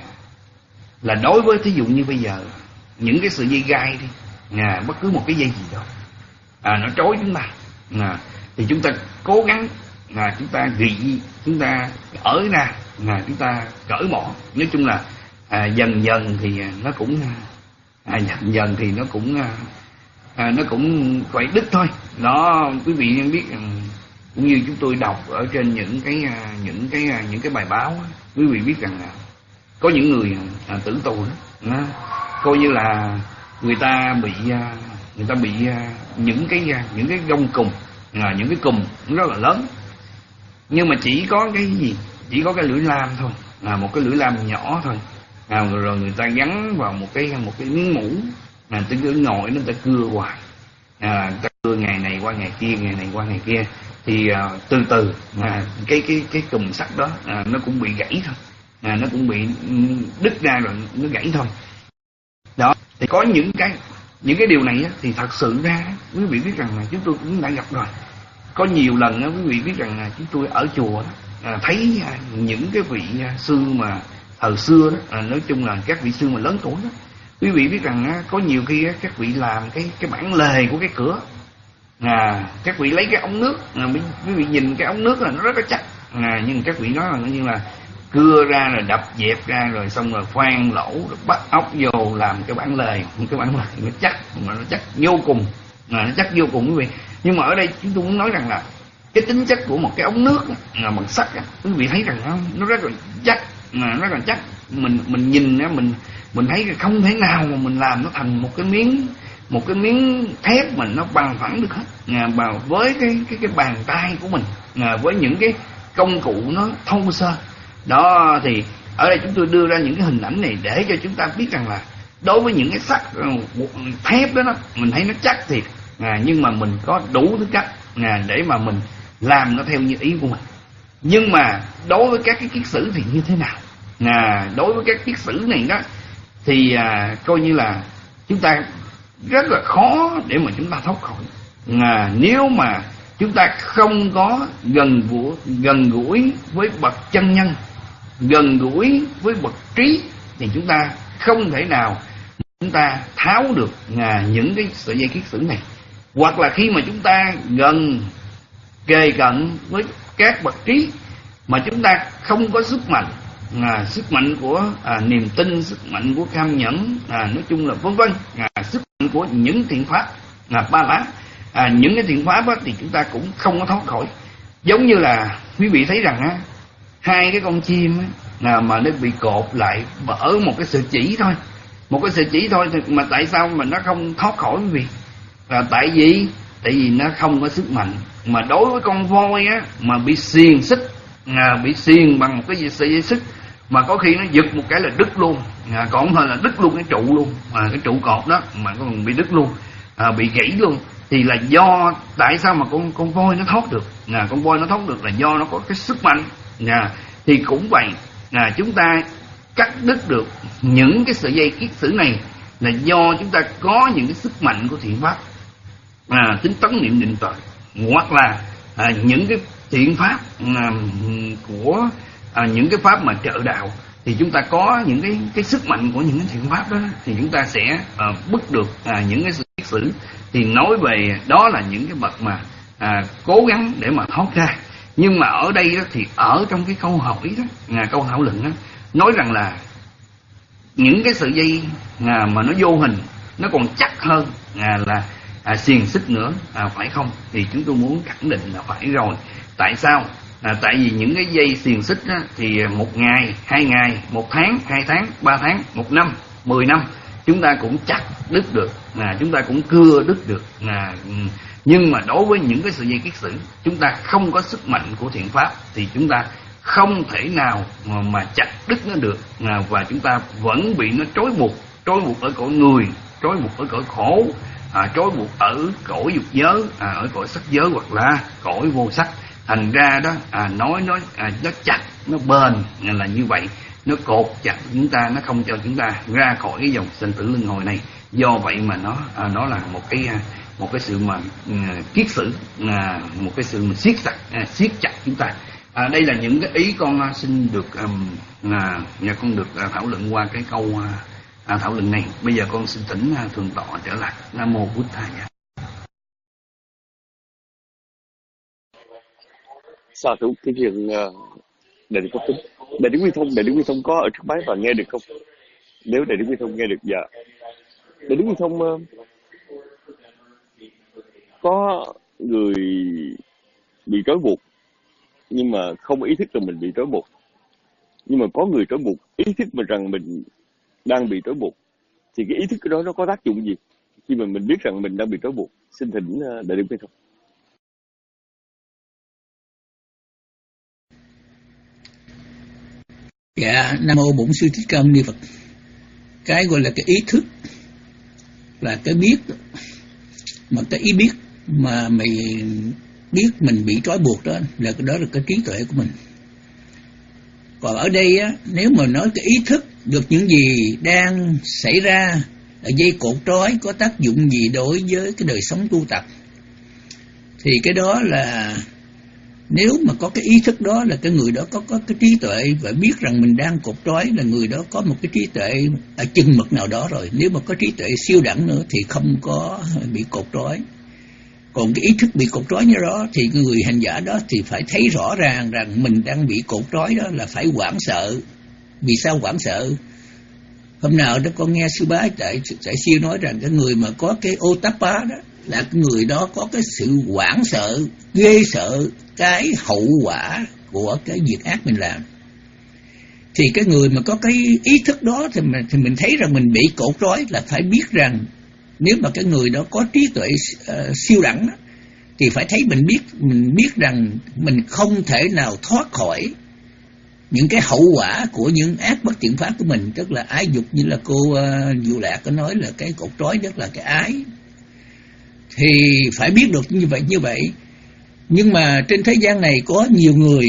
là đối với thí dụ như bây giờ những cái sợi dây gai đi, à, bất cứ một cái dây gì đó à, nó trói chúng ta, à, thì chúng ta cố gắng là chúng ta gỉ, chúng ta ở ra, là chúng ta cởi bỏ. Nói chung là à, dần dần thì nó cũng à, dần dần thì nó cũng à, nó cũng phải đứt thôi. Đó, quý vị nên biết, cũng như chúng tôi đọc ở trên những cái những cái những cái bài báo, quý vị biết rằng là có những người à, tử tù đó, à, coi như là người ta bị người ta bị những cái những cái gông cùm, à, những cái cùm rất là lớn, nhưng mà chỉ có cái gì, chỉ có cái lưỡi lam thôi, là một cái lưỡi lam nhỏ thôi, à, rồi người ta gắn vào một cái một cái miếng mũ, à, từ cái ngồi nó ta cưa hoài, à, ta cưa ngày này qua ngày kia, ngày này qua ngày kia, thì à, từ từ à, cái cái cái cùm sắt đó à, nó cũng bị gãy thôi, à, nó cũng bị đứt ra rồi nó gãy thôi. Đó thì có những cái những cái điều này á, thì thật sự ra quý vị biết rằng là chúng tôi cũng đã gặp rồi. Có nhiều lần á, quý vị biết rằng là chúng tôi ở chùa đó, à, thấy à, những cái vị à, sư mà thời xưa đó, à, nói chung là các vị sư mà lớn tuổi đó, quý vị biết rằng á, có nhiều khi á, các vị làm cái cái bản lề của cái cửa, à, các vị lấy cái ống nước, à, quý vị nhìn cái ống nước là nó rất là chắc, à, nhưng các vị nói là như là cưa ra rồi đập dẹp ra rồi xong rồi khoan lỗ rồi bắt ốc vô làm cái bản lề, cái bản lề nó chắc, mà nó chắc vô cùng, à, nó chắc vô cùng quý vị. Nhưng mà ở đây chúng tôi muốn nói rằng là cái tính chất của một cái ống nước là bằng sắt, quý vị thấy rằng nó, nó rất là chắc, mà nó rất là chắc. Mình mình nhìn á, mình mình thấy không thể nào mà mình làm nó thành một cái miếng một cái miếng thép mà nó bằng phẳng được hết, à, vào với cái cái cái bàn tay của mình, à, với những cái công cụ nó thô sơ. Đó thì ở đây chúng tôi đưa ra những cái hình ảnh này để cho chúng ta biết rằng là đối với những cái sắt thép đó, đó mình thấy nó chắc thiệt, à, nhưng mà mình có đủ thứ cách à, để mà mình làm nó theo như ý của mình. Nhưng mà đối với các cái kiết sử thì như thế nào? À, đối với các kiết sử này đó thì à, coi như là chúng ta rất là khó để mà chúng ta thoát khỏi. À, nếu mà chúng ta không có gần gũi gần gũi với bậc chân nhân, gần gũi với bậc trí, thì chúng ta không thể nào chúng ta tháo được à, những cái sợi dây kiết sử này. Hoặc là khi mà chúng ta gần kề cận với các bậc trí mà chúng ta không có sức mạnh, à, sức mạnh của à, niềm tin, sức mạnh của cam nhẫn, à, nói chung là vân vân, à, sức mạnh của những thiện pháp, à, ba lá, à, những cái thiện pháp á, thì chúng ta cũng không có thoát khỏi. Giống như là quý vị thấy rằng á, hai cái con chim á, à, mà nó bị cột lại ở một cái sợi chỉ thôi, một cái sợi chỉ thôi, mà tại sao mà nó không thoát khỏi quý vị? À, tại vì tại vì nó không có sức mạnh. Mà đối với con voi á, mà bị xiềng xích, à, bị xiềng bằng một cái sợi dây xích, mà có khi nó giật một cái là đứt luôn, à, còn không thôi là đứt luôn cái trụ luôn, à, cái trụ cột đó mà còn bị đứt luôn, à, bị gãy luôn. Thì là do tại sao mà con con voi nó thoát được? À, con voi nó thoát được là do nó có cái sức mạnh. À, thì cũng vậy, à, chúng ta cắt đứt được những cái sợi dây kiết sử này là do chúng ta có những cái sức mạnh của thiện pháp, à, tính tấn niệm định tuệ, hoặc là à, những cái thiện pháp à, của à, những cái pháp mà trợ đạo, thì chúng ta có những cái cái sức mạnh của những cái thiện pháp đó, thì chúng ta sẽ à, bứt được à, những cái sự kiết sử. Thì nói về đó là những cái bậc mà à, cố gắng để mà thoát ra. Nhưng mà ở đây đó, thì ở trong cái câu hỏi đó, à, câu thảo luận đó, nói rằng là những cái sợi dây à, mà nó vô hình, nó còn chắc hơn à, là à, xiềng xích nữa, à, phải không? Thì chúng tôi muốn khẳng định là phải rồi. Tại sao? À, tại vì những cái dây xiềng xích á, thì một ngày, hai ngày, một tháng, hai tháng, ba tháng, một năm, mười năm chúng ta cũng chắc đứt được, à, chúng ta cũng cưa đứt được. À, nhưng mà đối với những cái sợi dây kiết sử, chúng ta không có sức mạnh của thiện pháp thì chúng ta không thể nào mà, mà chặt đứt nó được, à, và chúng ta vẫn bị nó trói buộc, trói buộc ở cõi người, trói buộc ở cõi khổ, à, trói buộc ở cõi dục giới, à, ở cõi sắc giới hoặc là cõi vô sắc. Thành ra đó à, nói nó à, nó chặt, nó bền là như vậy, nó cột chặt chúng ta, nó không cho chúng ta ra khỏi cái dòng sinh tử luân hồi này. Do vậy mà nó à, nó là một cái một cái sự mà à, kiết sử, à, một cái sự mà siết chặt à, siết chặt chúng ta. À, đây là những cái ý con à, xin được um, à, nhà con được à, thảo luận qua cái câu à, à, thảo luận này. Bây giờ con xin thỉnh à, thượng tọa trở lại. Nam mô Bụt Thầy. Sa thú cái chuyện đại đức có tính. Đại đức Quy Thông, đại đức Quy Thông có ở trước máy và nghe được không? Nếu đại đức Quy Thông nghe được, dạ. Đại đức Quy Thông uh, có người bị trói buộc nhưng mà không ý thức là mình bị trói buộc. Nhưng mà có người trói buộc ý thức mình rằng mình đang bị trói buộc. Thì cái ý thức đó nó có tác dụng gì khi mà mình biết rằng mình đang bị trói buộc? Xin thỉnh uh, đại đức Quy Thông. Dạ, Nam mô Bổn Sư Thích Ca Mâu Ni Phật. Cái gọi là cái ý thức là cái biết, mà cái ý biết mà mày biết mình bị trói buộc đó là cái đó là cái trí tuệ của mình. Còn ở đây á, nếu mà nói cái ý thức được những gì đang xảy ra ở dây cột trói có tác dụng gì đối với cái đời sống tu tập, thì cái đó là nếu mà có cái ý thức đó là cái người đó có có cái trí tuệ và biết rằng mình đang cột trói, là người đó có một cái trí tuệ ở chừng mực nào đó rồi. Nếu mà có trí tuệ siêu đẳng nữa thì không có bị cột trói. Còn cái ý thức bị cột trói như đó thì người hành giả đó thì phải thấy rõ ràng rằng mình đang bị cột trói, đó là phải hoảng sợ. Vì sao hoảng sợ? Hôm nào đó con nghe sư bá tại tại siêu nói rằng cái người mà có cái Otapa đó là cái người đó có cái sự hoảng sợ, ghê sợ cái hậu quả của cái việc ác mình làm. Thì cái người mà có cái ý thức đó thì mình, thì mình thấy rằng mình bị cột trói, là phải biết rằng nếu mà cái người đó có trí tuệ uh, siêu đẳng đó, thì phải thấy mình biết mình biết rằng mình không thể nào thoát khỏi những cái hậu quả của những ác bất thiện pháp của mình, tức là ái dục, như là cô uh, Diệu Lạc có nói là cái cột trói rất là cái ái. Thì phải biết được như vậy như vậy. Nhưng mà trên thế gian này có nhiều người,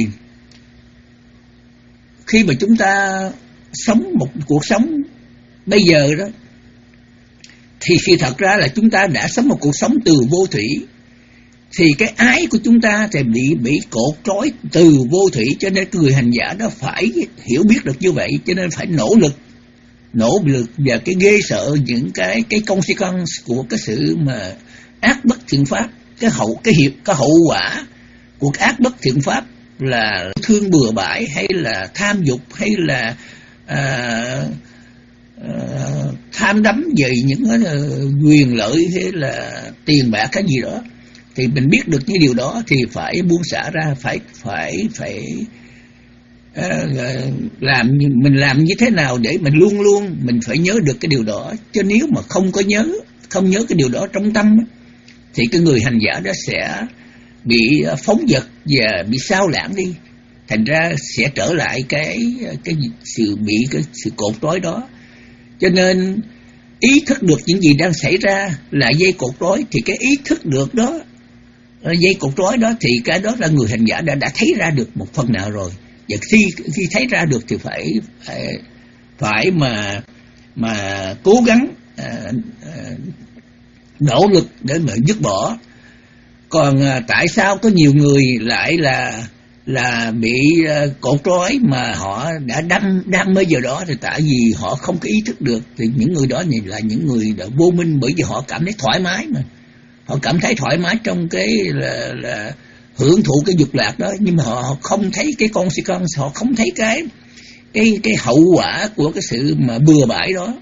khi mà chúng ta sống một cuộc sống bây giờ đó, thì khi thật ra là chúng ta đã sống một cuộc sống từ vô thủy. Thì cái ái của chúng ta thì bị bị cột trói từ vô thủy, cho nên người hành giả đó phải hiểu biết được như vậy, cho nên phải nỗ lực nỗ lực và cái ghê sợ những cái cái consequence của cái sự mà ác bất thiện pháp, cái hậu cái hiệp cái hậu quả của cái ác bất thiện pháp là thương bừa bãi, hay là tham dục, hay là à, à, tham đắm về những uh, quyền lợi hay là tiền bạc cái gì đó. Thì mình biết được những điều đó thì phải buông xả ra, phải phải phải uh, làm mình làm như thế nào để mình luôn luôn mình phải nhớ được cái điều đó. Chứ nếu mà không có nhớ không nhớ cái điều đó trong tâm thì cái người hành giả đó sẽ bị phóng dật và bị sao lãng đi, thành ra sẽ trở lại cái cái sự bị cái sự cột trói đó. Cho nên ý thức được những gì đang xảy ra là dây cột trói, thì cái ý thức được đó dây cột trói đó thì cái đó là người hành giả đã đã thấy ra được một phần nào rồi. Và khi khi thấy ra được thì phải phải, phải mà mà cố gắng à, à, nỗ lực để mà dứt bỏ. Còn à, tại sao có nhiều người lại là là bị uh, cột trói mà họ đã đam đam mê giờ đó, thì tại vì họ không có ý thức được. Thì những người đó là những người đã vô minh, bởi vì họ cảm thấy thoải mái mà họ cảm thấy thoải mái trong cái là, là hưởng thụ cái dục lạc đó, nhưng mà họ không thấy cái consequence, họ không thấy cái cái cái hậu quả của cái sự mà bừa bãi đó.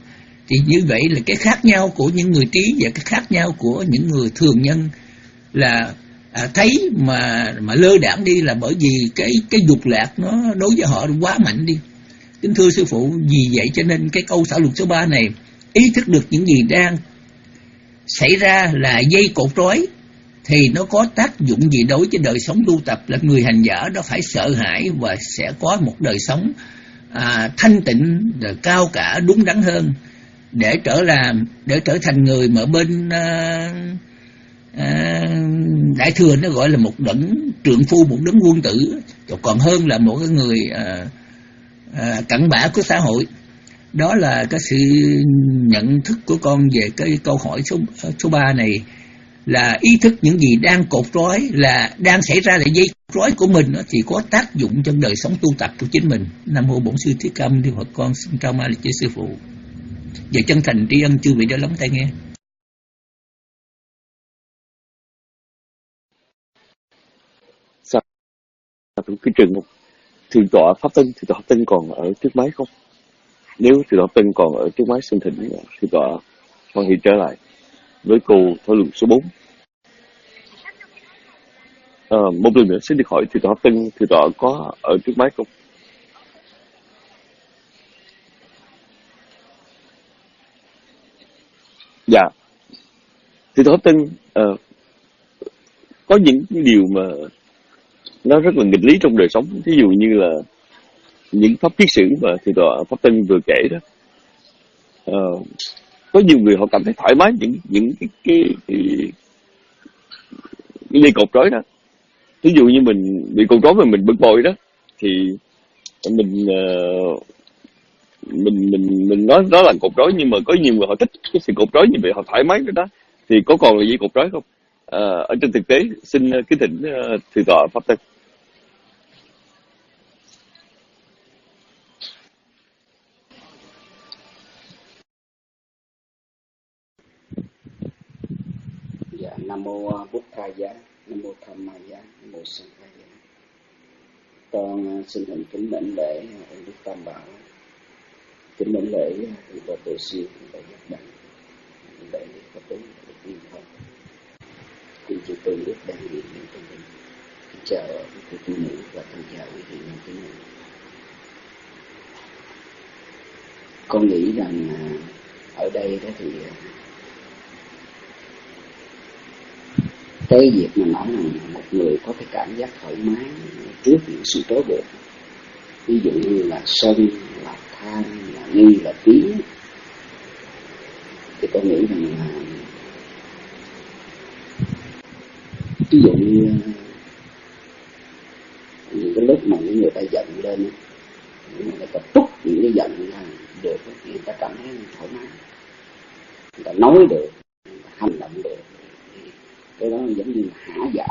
Thì như vậy là cái khác nhau của những người trí và cái khác nhau của những người thường nhân là à, thấy mà mà lơ đãng đi, là bởi vì cái cái dục lạc nó đối với họ quá mạnh đi. Kính thưa sư phụ, vì vậy cho nên cái câu xảo luật số ba này, ý thức được những gì đang xảy ra là dây cột trói, thì nó có tác dụng gì đối với đời sống tu tập, là người hành giả đó phải sợ hãi và sẽ có một đời sống à, thanh tịnh, cao cả, đúng đắn hơn, để trở làm để trở thành người mà bên à, à, Đại Thừa nó gọi là một đấng trượng phu, một đấng quân tử, còn hơn là một cái người à, à, cặn bã của xã hội. Đó là cái sự nhận thức của con về cái câu hỏi số số ba này, là ý thức những gì đang cột trói, là đang xảy ra là dây trói của mình đó, thì có tác dụng trong đời sống tu tập của chính mình. Nam mô Bổn Sư Thích Ca Mâu Ni Phật. Con xin trao ma lịch với sư phụ và chân thành tri ân chư vị đã lắng tai nghe. Sao cái trường không? Thượng tọa Pháp Tân, thượng tọa Pháp Tân còn ở trước máy không? Nếu thượng tọa Pháp Tân còn ở trước máy, xin thỉnh thượng tọa hoan hỷ trở lại với cô thảo luận số bốn. À, một lần nữa xin được hỏi thượng tọa Pháp Tân, thượng tọa có ở trước máy không? Dạ, thượng tọa Pháp Tân, uh, có những điều mà nó rất là nghịch lý trong đời sống, ví dụ như là những pháp kiết sử mà thượng tọa Pháp Tân vừa kể đó. Uh, có nhiều người họ cảm thấy thoải mái những những cái cái cái, cái dây cột trói đó. Ví dụ như mình bị cột trói mà mình bực bội đó, thì mình uh, mình mình mình nói đó là cột trói, nhưng mà có nhiều người họ thích cái sự cột trói như vậy, họ thoải mái cái đó, thì có còn là dây cột trói không? Uh, ở trên thực tế, xin kính thỉnh uh, thượng tọa Pháp Tân. Nam mô Bụt Thầy Giá, Nam mô Tham Ma Giá, Nam mô Sanh Khai Giá. Con xin thành kính mệnh lễ Đức Tam Bảo, kính mệnh lễ Đức Phật Tổ Sư, lễ giác đẳng, lễ Phật Tử, lễ Tiên Phong. Kính chư tôn đức đang hiện những trong mình. Kính chào quý tu nữ và thân chào quý vị nhân tín nữ. Con nghĩ rằng ở đây đó thì cái việc mà nói là một người có cái cảm giác thoải mái trước những sự trói buộc, ví dụ như là sân, là tham, là nghi, là tiếng, thì con nghĩ rằng là ví dụ như những cái lúc mà những người ta giận lên, người ta trút những cái giận ra được, thì người ta cảm thấy thoải mái, người ta nói được, người ta hành động được. Cái đó giống như là hả dạ,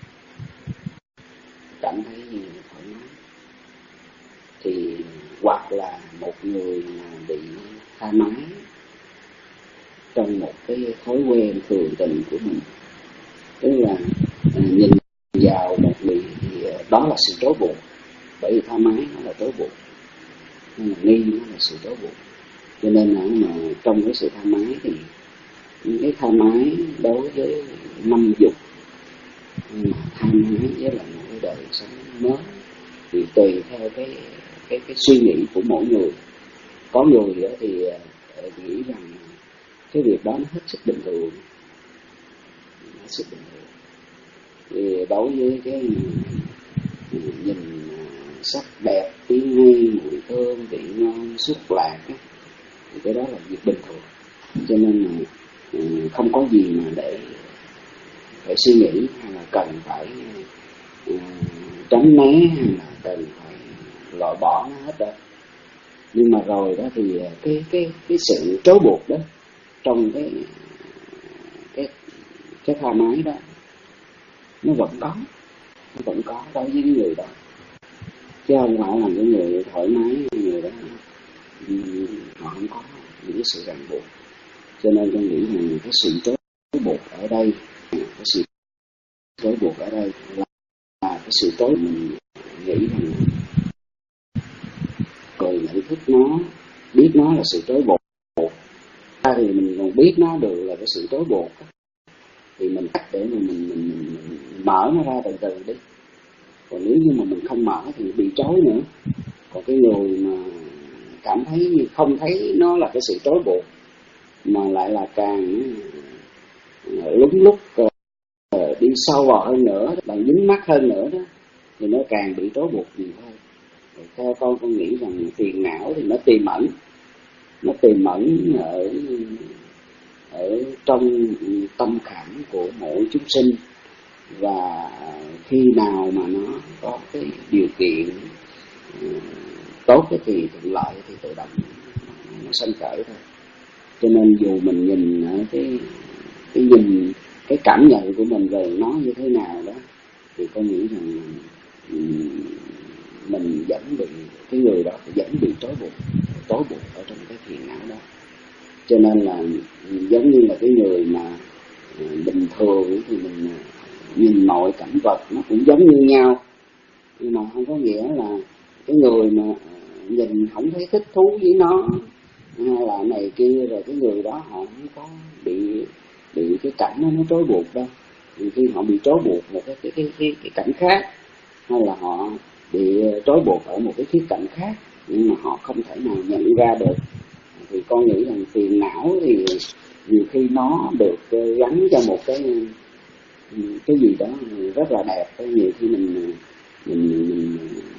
cảm thấy thoải mái. Thì hoặc là một người mà bị tha mái trong một cái thói quen thường tình của mình, tức là nhìn vào một người thì đó là sự trói buộc, bởi vì tha mái nó là trói buộc, nhưng mà nghi nó là sự trói buộc. Cho nên là mà trong cái sự tha mái thì những cái tha mái đối với năm dục, mà tha mái với lại một cái đời sống mới thì tùy theo cái cái cái suy nghĩ của mỗi người. Có người thì nghĩ rằng cái việc đó nó hết sức bình thường, hết sức bình thường. Thì đối với cái nhìn sắc đẹp, tiếng hay, mùi thơm, vị ngon, xúc lạc ấy, thì cái đó là việc bình thường. Cho nên là không có gì mà để phải suy nghĩ hay là cần phải uh, tránh né hay là cần phải loại bỏ nó hết đâu. Nhưng mà rồi đó thì cái cái cái sự trói buộc đó trong cái cái cái tha mái đó nó vẫn có, nó vẫn có đối với những người đó, chứ không phải là những người thoải mái, những người đó họ không có những cái sự ràng buộc. Cho nên tôi nghĩ rằng cái sự trói buộc ở đây, cái sự trói buộc ở đây là cái sự trói, mình nghĩ rằng rồi nhận thức nó, biết nó là sự trói buộc, biết nó được là cái sự trói buộc đó, thì mình cách để mà mình, mình, mình, mình mở nó ra từ từ đi. Còn nếu như mà mình không mở thì bị trói nữa. Còn cái người mà cảm thấy không thấy nó là cái sự trói buộc, mà lại là càng lúc lúc đi sâu vào hơn nữa, bằng dính mắc hơn nữa đó, thì nó càng bị trói buộc nhiều hơn. Rồi theo con con nghĩ rằng phiền não thì nó tiềm ẩn, nó tiềm ẩn ở ở trong tâm khảm của mỗi chúng sinh, và khi nào mà nó có cái điều kiện tốt thì thuận lợi thì tự động nó sanh khởi thôi. Cho nên dù mình nhìn ở cái cái nhìn cái cảm nhận của mình về nó như thế nào đó, thì con nghĩ rằng mình vẫn bị, cái người đó vẫn bị trói buộc, trói buộc ở trong cái phiền não đó. Cho nên là giống như là cái người mà bình thường thì mình nhìn mọi cảnh vật nó cũng giống như nhau, nhưng mà không có nghĩa là cái người mà nhìn không thấy thích thú với nó hay là này kia, rồi cái người đó họ không có bị bị cái cảnh nó, nó trói buộc đâu. Thì khi họ bị trói buộc một cái cái cái cái, cái cảnh khác, hay là họ bị trói buộc ở một cái khía cạnh khác, nhưng mà họ không thể nào nhận ra được, thì con nghĩ rằng phiền não thì nhiều khi nó được gắn cho một cái cái gì đó rất là đẹp. Nhiều khi mình mình mình,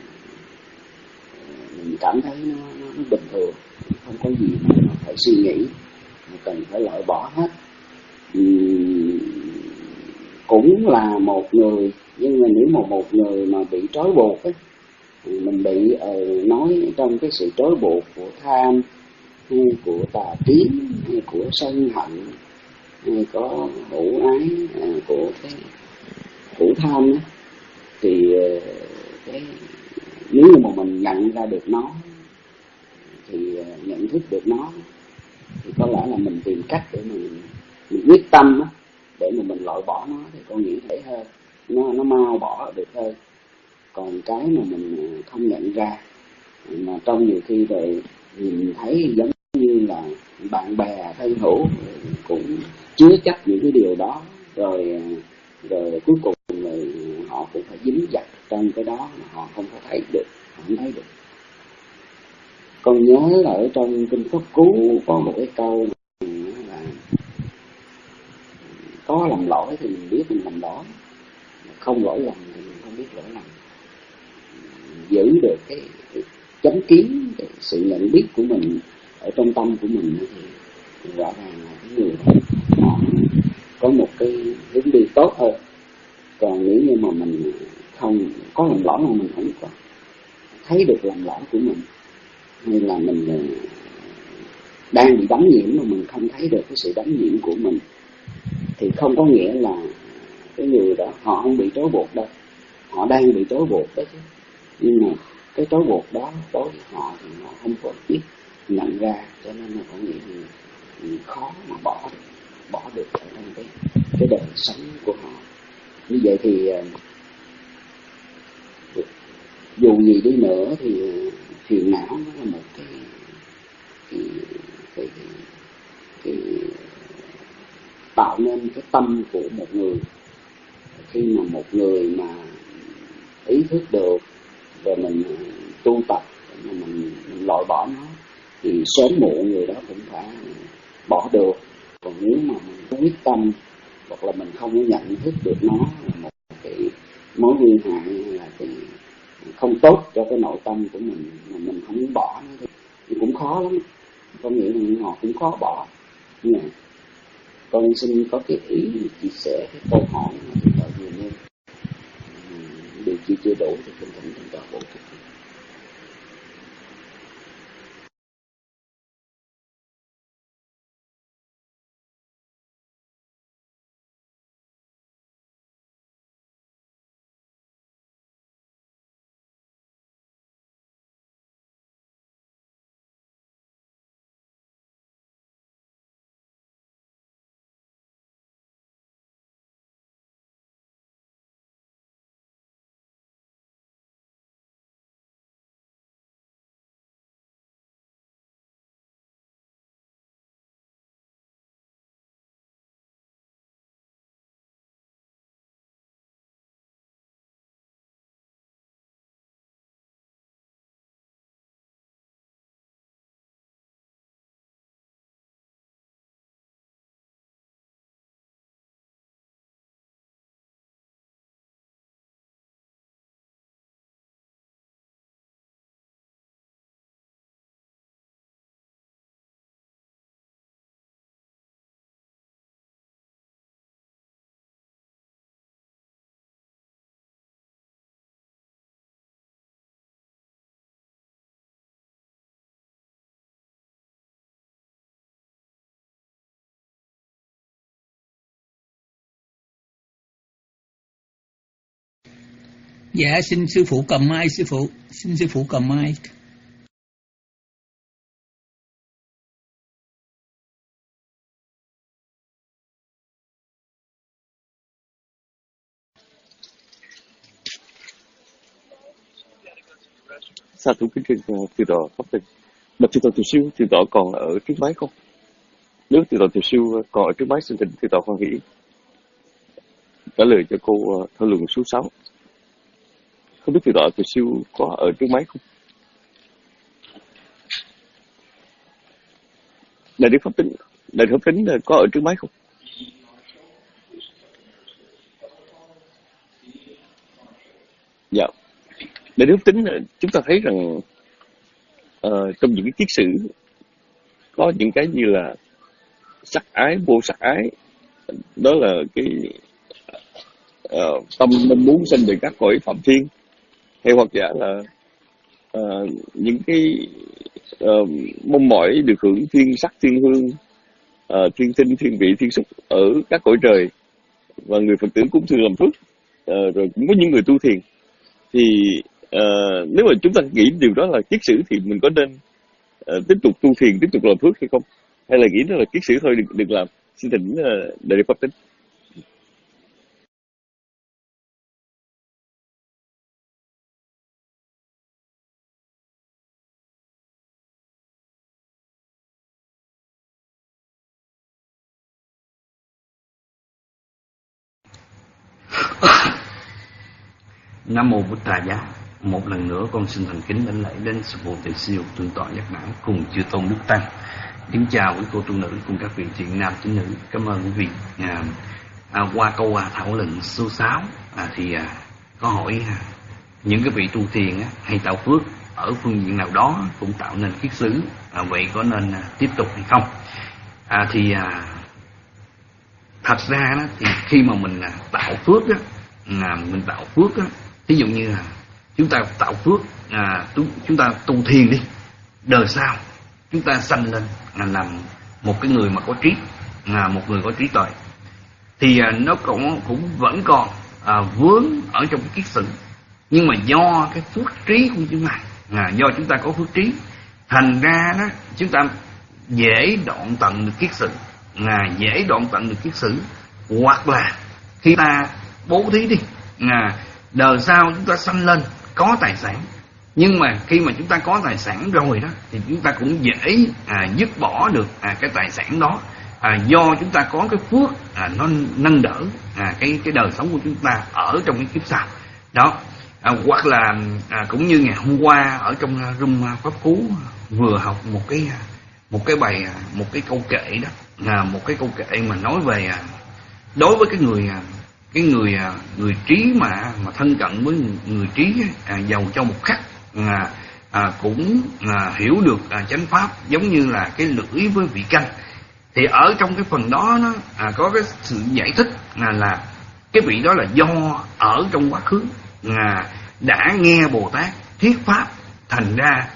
mình cảm thấy nó, nó bình thường, không có gì mà nó phải suy nghĩ, mà cần phải loại bỏ hết. Uhm, cũng là một người, nhưng mà nếu mà một người mà bị trói buộc ấy, mình bị uh, nói trong cái sự trói buộc của tham, hay của tà kiến, hay của sân hận, hay có hữu ái, uh, của cái hữu tham đó, thì uh, cái nếu như mà mình nhận ra được nó, thì uh, nhận thức được nó, thì có lẽ là mình tìm cách để mình, mình quyết tâm đó, để mà mình loại bỏ nó, thì con nghĩ dễ hơn, nó nó mau bỏ được hơn. Còn cái mà mình không nhận ra, mà trong nhiều khi rồi nhìn thấy giống như là bạn bè thân hữu cũng chứa chấp những cái điều đó, rồi rồi cuối cùng rồi họ cũng phải dính dặt trong cái đó mà họ không có thấy được, họ không thấy được. Con nhớ là ở trong kinh Pháp Cú có một cái câu là có làm lỗi thì mình biết mình làm lỗi, không lỗi lầm thì mình không biết lỗi lầm. Giữ được cái, cái chánh kiến, cái sự nhận biết của mình ở trong tâm của mình, thì rõ ràng là cái người họ có một cái hướng đi tốt hơn. Còn nếu như mà mình không có làm lỗi mà mình không có thấy được làm lỗi của mình, hay là mình đang bị đắm nhiễm mà mình không thấy được cái sự đắm nhiễm của mình, thì không có nghĩa là cái người đó họ không bị trói buộc đâu, họ đang bị trói buộc đó chứ. Nhưng mà cái trói buộc đó đối với họ thì họ không có biết nhận ra, cho nên là có nghĩa là khó mà bỏ bỏ được ở trong cái cái đời sống của họ. Như vậy thì dù gì đi nữa thì phiền não nó là một cái cái cái, cái, cái tạo nên cái tâm của một người. Khi mà một người mà ý thức được rồi mình tu tập, mình, mình, mình loại bỏ nó, thì sớm muộn người đó cũng phải bỏ được. Còn nếu mà mình có quyết tâm, hoặc là mình không có nhận thức được nó là một cái mối nguy hại, là cái không tốt cho cái nội tâm của mình, mà mình không muốn bỏ nó, thì cũng khó lắm. Có nghĩa là họ cũng khó bỏ. Nhưng con xin có cái ý chia sẻ cái câu hỏi mà chúng ta vừa nêu. Điều chi chưa đủ thì kinh thỉnh chúng ta bổ sung. Dạ, xin sư phụ cầm mai, sư phụ. Xin sư phụ cầm mai. Sa thú kính trên từ tọa pháp tình. Bạch từ tọa từ siêu, từ tọa còn ở trước máy không? Nếu từ tọa từ siêu còn ở trước máy, xin thỉnh từ tọa khoan hỷ trả lời cho cô thảo luận số sáu. Không biết từ tọa từ siêu có ở trước máy không? Đại đức pháp tính, đại đức pháp tính có ở trước máy không? Dạ. Đại đức pháp tính chúng ta thấy rằng uh, trong những cái kiết sử có những cái như là sắc ái, vô sắc ái, đó là cái uh, tâm mong muốn sinh về các cõi phạm thiên, hay hoặc giả là uh, những cái uh, mong mỏi được hưởng thiên sắc, thiên hương, uh, thiên tinh, thiên vị, thiên xúc ở các cõi trời, và người Phật tử cũng thường làm phước, uh, rồi cũng có những người tu thiền. Thì uh, nếu mà chúng ta nghĩ điều đó là kiết sử thì mình có nên uh, tiếp tục tu thiền, tiếp tục làm phước hay không, hay là nghĩ đó là kiết sử thôi, đừng, đừng làm? Xin thỉnh uh, đại đức pháp tính. Nam mô Bụt Thầy Giá. Một lần nữa con xin thành kính đảnh lễ đến sư phụ Tề Siêu Thượng tọa Giác Đẳng cùng chư tôn đức tăng. Kính chào quý cô tu nữ cùng các vị thiện nam tín nữ. Cảm ơn quý vị. À, à, qua câu à, thảo luận số sáu à, thì à, có hỏi à, những cái vị tu thiền á, hay tạo phước ở phương diện nào đó cũng tạo nên kiết sử, à, vậy có nên à, tiếp tục hay không? À, thì à, thật ra đó, thì khi mà mình à, tạo phước á, à, mình tạo phước á, ví dụ như là chúng ta tạo phước, à, chúng ta tu thiền đi, đời sau chúng ta sanh lên à, làm một cái người mà có trí, à, một người có trí tuệ, thì à, nó cũng cũng vẫn còn à, vướng ở trong cái kiết sử. Nhưng mà do cái phước trí của chúng ta, à, do chúng ta có phước trí, thành ra đó chúng ta dễ đoạn tận được kiết sử, à, dễ đoạn tận được kiết sử. Hoặc là khi ta bố thí đi, à, đời sau chúng ta sanh lên có tài sản, nhưng mà khi mà chúng ta có tài sản rồi đó thì chúng ta cũng dễ à, dứt bỏ được à, cái tài sản đó, à, do chúng ta có cái phước à, nó nâng đỡ à, cái cái đời sống của chúng ta ở trong cái kiếp sau đó. À, hoặc là à, cũng như ngày hôm qua ở trong room pháp cú vừa học một cái một cái bài một cái câu kệ đó, à, một cái câu kệ mà nói về à, đối với cái người cái người người trí mà mà thân cận với người trí, à, giàu cho một khắc à, à, cũng à, hiểu được à, chánh pháp, giống như là cái lưỡi với vị canh. Thì ở trong cái phần đó nó à, có cái sự giải thích à, là cái vị đó là do ở trong quá khứ à, đã nghe Bồ Tát thuyết pháp, thành ra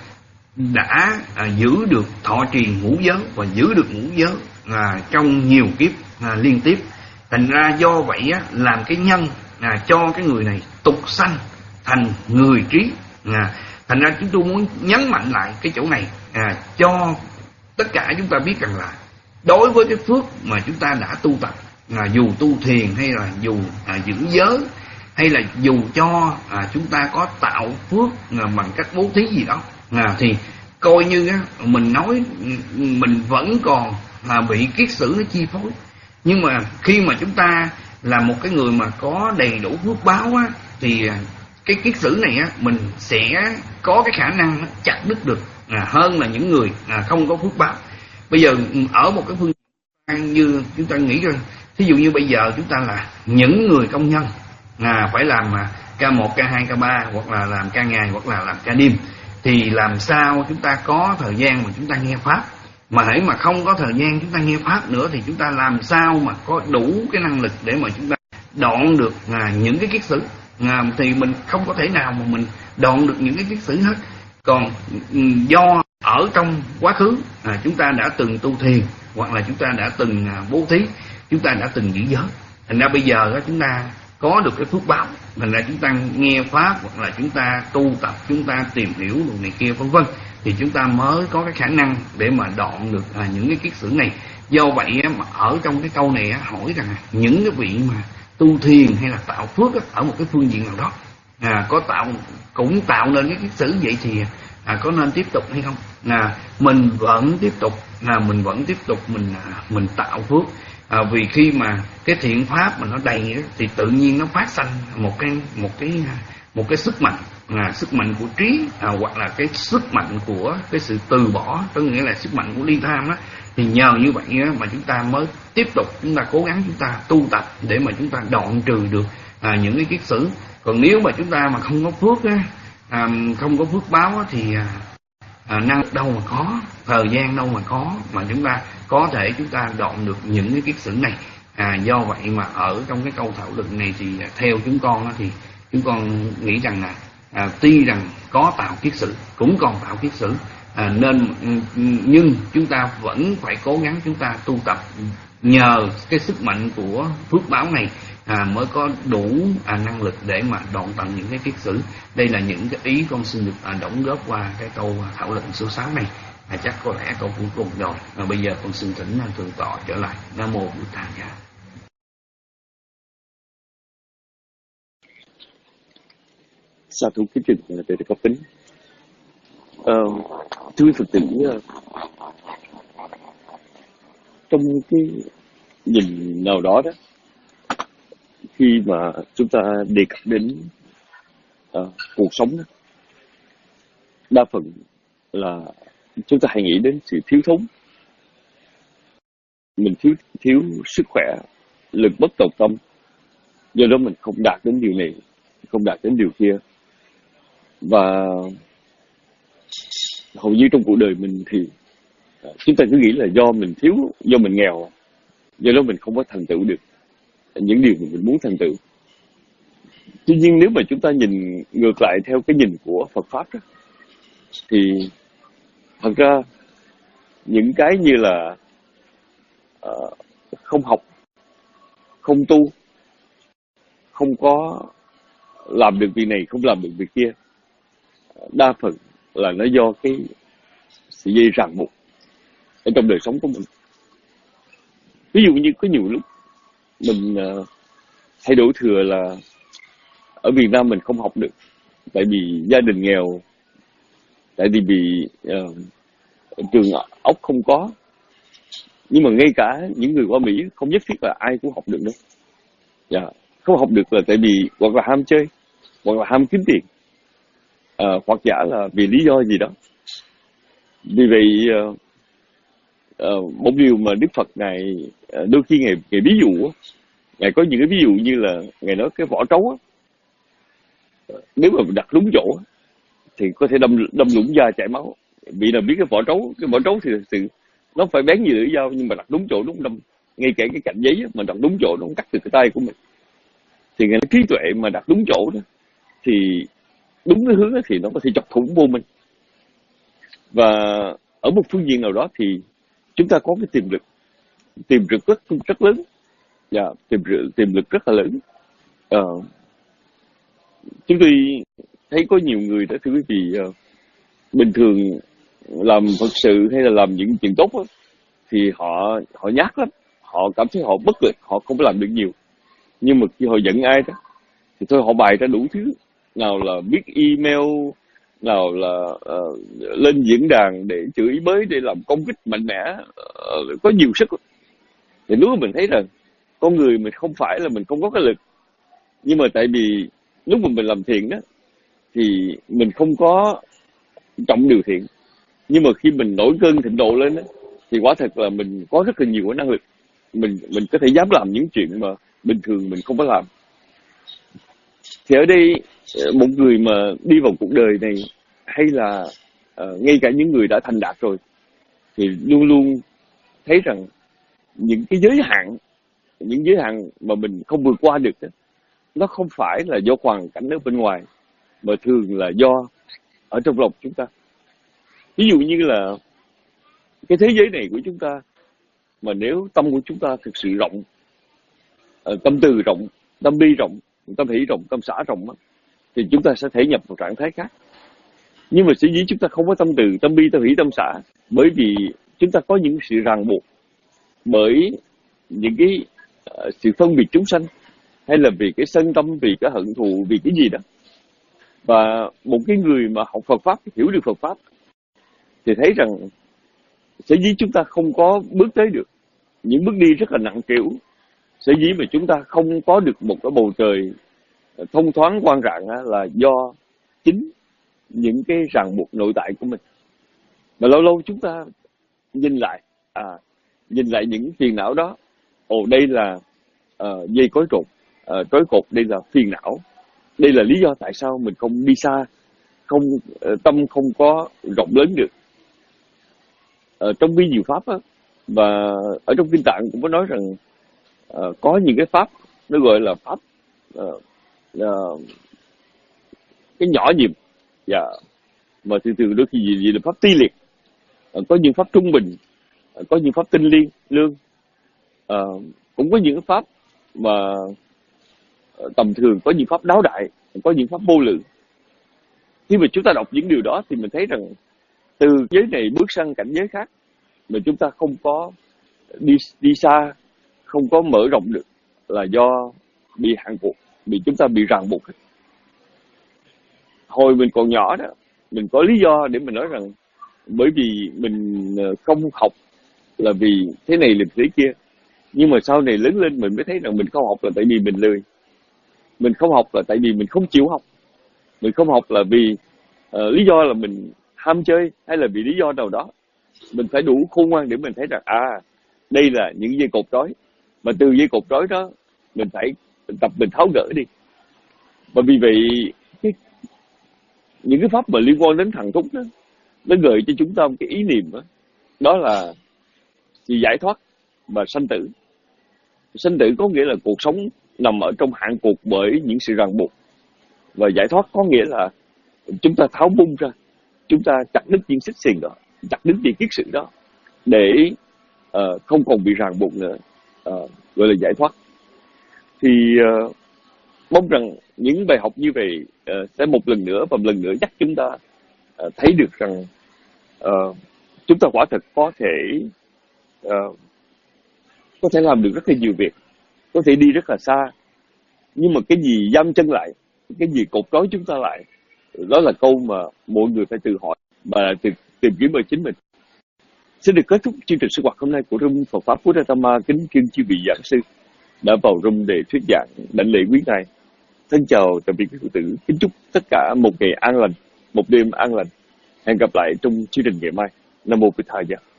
đã à, giữ được thọ trì ngũ giới và giữ được ngũ giới à, trong nhiều kiếp à, liên tiếp. Thành ra do vậy á, làm cái nhân à, cho cái người này tục sanh thành người trí. à, Thành ra chúng tôi muốn nhấn mạnh lại cái chỗ này à, cho tất cả chúng ta biết rằng là đối với cái phước mà chúng ta đã tu tập, à, dù tu thiền hay là dù à, giữ giới, hay là dù cho à, chúng ta có tạo phước à, bằng cách bố thí gì đó, à, thì coi như á, mình nói mình vẫn còn à, bị kiết sử nó chi phối. Nhưng mà khi mà chúng ta là một cái người mà có đầy đủ phước báo á, thì cái kiết sử này á, mình sẽ có cái khả năng chặt đứt được à, hơn là những người à, không có phước báo. Bây giờ ở một cái phương như chúng ta nghĩ rồi, thí dụ như bây giờ chúng ta là những người công nhân à, phải làm ca một, ca hai, ca ba, hoặc là làm ca ngày, hoặc là làm ca đêm, thì làm sao chúng ta có thời gian mà chúng ta nghe pháp. Mà hãy mà không có thời gian chúng ta nghe pháp nữa thì chúng ta làm sao mà có đủ cái năng lực để mà chúng ta đoạn được à, những cái kiết sử. à, Thì mình không có thể nào mà mình đoạn được những cái kiết sử hết. Còn do ở trong quá khứ à, chúng ta đã từng tu thiền, hoặc là chúng ta đã từng à, bố thí, chúng ta đã từng giữ giới, thành ra bây giờ đó chúng ta có được cái phước báo. Thành ra chúng ta nghe pháp hoặc là chúng ta tu tập, chúng ta tìm hiểu đồ này kia vân vân, thì chúng ta mới có cái khả năng để mà đoạn được à, những cái kiết sử này. Do vậy á, mà ở trong cái câu này á, hỏi rằng những cái vị mà tu thiền hay là tạo phước á, ở một cái phương diện nào đó à, có tạo cũng tạo nên cái kiết sử, vậy thì à, có nên tiếp tục hay không? À, mình vẫn tiếp tục, à, mình vẫn tiếp tục mình à, mình tạo phước. À, vì khi mà cái thiện pháp mà nó đầy đó, thì tự nhiên nó phát sanh một cái một cái một cái sức mạnh, là sức mạnh của trí, à, hoặc là cái sức mạnh của cái sự từ bỏ, có nghĩa là sức mạnh của ly tham đó. Thì nhờ như vậy đó, mà chúng ta mới tiếp tục chúng ta cố gắng chúng ta tu tập để mà chúng ta đoạn trừ được à, những cái kiết sử. Còn nếu mà chúng ta mà không có phước á, à, không có phước báo á, thì à, à, năng đâu mà có, thời gian đâu mà có mà chúng ta có thể chúng ta đoạn được những cái kiết sử này. À, do vậy mà ở trong cái câu thảo luận này thì theo chúng con đó, thì chúng con nghĩ rằng là à, tuy rằng có tạo kiết sử cũng còn tạo kiết sử, à, nên nhưng chúng ta vẫn phải cố gắng chúng ta tu tập, nhờ cái sức mạnh của phước báo này à, mới có đủ à, năng lực để mà đoạn tận những cái kiết sử. Đây là những cái ý con xin được à, đóng góp qua cái câu thảo luận số sáu này. À, chắc có lẽ câu cuối cùng rồi. À, bây giờ con xin thỉnh thượng tọa trở lại. Nam mô Bụt Thầy. Sa thú kính trình là để có tính. Ờ, thưa quý Phật tử, trong cái nhìn nào đó đó, khi mà chúng ta đề cập đến uh, cuộc sống đó, đa phần là chúng ta hay nghĩ đến sự thiếu thốn. Mình thiếu thiếu sức khỏe, lực bất tòng tâm, do đó mình không đạt đến điều này, không đạt đến điều kia. Và hầu như trong cuộc đời mình thì chúng ta cứ nghĩ là do mình thiếu, do mình nghèo, do đó mình không có thành tựu được những điều mình muốn thành tựu. Tuy nhiên nếu mà chúng ta nhìn ngược lại theo cái nhìn của Phật Pháp đó, thì thật ra những cái như là uh, không học, không tu, không có làm được việc này, không làm được việc kia, đa phần là nó do cái sự dây ràng buộc ở trong đời sống của mình. Ví dụ như có nhiều lúc mình uh, hay đổ thừa là ở Việt Nam mình không học được tại vì gia đình nghèo, tại vì bị uh, trường ốc không có. Nhưng mà ngay cả những người qua Mỹ không nhất thiết là ai cũng học được đâu. Dạ, không học được là tại vì hoặc là ham chơi, hoặc là ham kiếm tiền, uh, hoặc giả là vì lý do gì đó. Vì vậy uh, uh, một điều mà Đức Phật Ngài uh, đôi khi Ngài, Ngài ví dụ, Ngài có những cái ví dụ như là Ngài nói cái vỏ trấu á, nếu mà đặt đúng chỗ thì có thể đâm đâm lũng da chảy máu. Vì là biết cái vỏ trấu, cái vỏ trấu thì thực sự nó phải bén như lưỡi dao, nhưng mà đặt đúng chỗ, đúng đâm, ngay cả cái cạnh giấy á, mà đặt đúng chỗ nó cũng cắt từ cái tay của mình. Thì Ngài nói trí tuệ mà đặt đúng chỗ đó thì đúng cái hướng đó thì nó có thể chọc thủng vô mình. Và ở một phương diện nào đó thì chúng ta có cái tiềm lực, tiềm lực rất rất lớn, dạ, tiềm lực tiềm lực rất là lớn. Uh, chúng tôi thấy có nhiều người đó, thưa quý vị, uh, bình thường làm Phật sự hay là làm những chuyện tốt đó, thì họ họ nhát lắm, họ cảm thấy họ bất lực, họ không có làm được nhiều. Nhưng mà khi họ giận ai đó thì thôi họ bày ra đủ thứ, nào là viết email, nào là uh, lên diễn đàn để chửi bới, để làm công kích mạnh mẽ, uh, có nhiều sức. Thì lúc mình thấy rằng con người mình không phải là mình không có cái lực, nhưng mà tại vì lúc mà mình làm thiện đó thì mình không có trọng điều thiện. Nhưng mà khi mình nổi cơn thịnh nộ lên đó, thì quả thật là mình có rất là nhiều cái năng lực, mình mình có thể dám làm những chuyện mà bình thường mình không có làm. Thì ở đây một người mà đi vào cuộc đời này, hay là uh, ngay cả những người đã thành đạt rồi, thì luôn luôn thấy rằng những cái giới hạn, những giới hạn mà mình không vượt qua được đó, nó không phải là do hoàn cảnh ở bên ngoài, mà thường là do ở trong lòng chúng ta. Ví dụ như là cái thế giới này của chúng ta, mà nếu tâm của chúng ta thực sự rộng, tâm từ rộng, tâm bi rộng, tâm hỷ rộng, tâm xả rộng á, thì chúng ta sẽ thể nhập vào trạng thái khác. Nhưng mà sở dĩ chúng ta không có tâm từ, tâm bi, tâm hỷ, tâm xả, bởi vì chúng ta có những sự ràng buộc bởi những cái uh, sự phân biệt chúng sanh, hay là vì cái sân tâm, vì cái hận thù, vì cái gì đó. Và một cái người mà học Phật Pháp, hiểu được Phật Pháp, thì thấy rằng sở dĩ chúng ta không có bước tới được những bước đi rất là nặng trĩu, sở dĩ mà chúng ta không có được một cái bầu trời thông thoáng quang rạng là do chính những cái ràng buộc nội tại của mình. Mà lâu lâu chúng ta nhìn lại, à, nhìn lại những phiền não đó, ồ đây là uh, dây cối cột, uh, trói cột, đây là phiền não, đây là lý do tại sao mình không đi xa, không uh, tâm không có rộng lớn được. Uh, trong vi diệu pháp á, và ở trong kinh Tạng cũng có nói rằng uh, có những cái pháp nó gọi là pháp uh, uh, cái nhỏ nhiệm, dạ, mà thường thường đôi khi gì, gì là pháp ti liệt, uh, có những pháp trung bình, uh, có những pháp tinh liên lương, uh, cũng có những pháp mà uh, tầm thường, có những pháp đáo đại, có những pháp vô lượng. Khi mà chúng ta đọc những điều đó thì mình thấy rằng từ giới này bước sang cảnh giới khác mà chúng ta không có đi đi xa, không có mở rộng được, là do bị hạn buộc, bị chúng ta bị ràng buộc. Hồi mình còn nhỏ đó, mình có lý do để mình nói rằng bởi vì mình không học là vì thế này là thế kia. Nhưng mà sau này lớn lên mình mới thấy rằng mình không học là tại vì mình lười, mình không học là tại vì mình không chịu học, mình không học là vì uh, lý do là mình ham chơi, hay là vì lý do nào đó. Mình phải đủ khôn ngoan để mình thấy rằng à, đây là những dây cột trói, mà từ dây cột trói đó mình phải tập mình tháo gỡ đi. Và vì vậy cái, những cái pháp mà liên quan đến thần thúc đó, nó gợi cho chúng ta một cái ý niệm đó, đó là sự giải thoát và sanh tử. Sanh tử có nghĩa là cuộc sống nằm ở trong hạn cuộc bởi những sự ràng buộc, và giải thoát có nghĩa là chúng ta tháo bung ra, chúng ta chặt đứt những xích xiềng đó, chặt đứt những kiết sử đó, để uh, không còn bị ràng buộc nữa, uh, gọi là giải thoát. Thì uh, mong rằng những bài học như vậy uh, sẽ một lần nữa và một lần nữa nhắc chúng ta uh, thấy được rằng uh, chúng ta quả thật có thể uh, có thể làm được rất là nhiều việc, có thể đi rất là xa. Nhưng mà cái gì giam chân lại, cái gì cột trói chúng ta lại, đó là câu mà mọi người phải tự hỏi và tự tìm kiếm ở chính mình. Xin được kết thúc chương trình sinh hoạt hôm nay của Room Phật Pháp Puratama. Kính chuyên chư vị giảng sư đã vào room để thuyết giảng, đảnh lễ quý ngài. Thân chào tạm biệt quý Phật tử. Kính chúc tất cả một ngày an lành, một đêm an lành. Hẹn gặp lại trong chương trình ngày mai. Nam mô Bổn Thầy.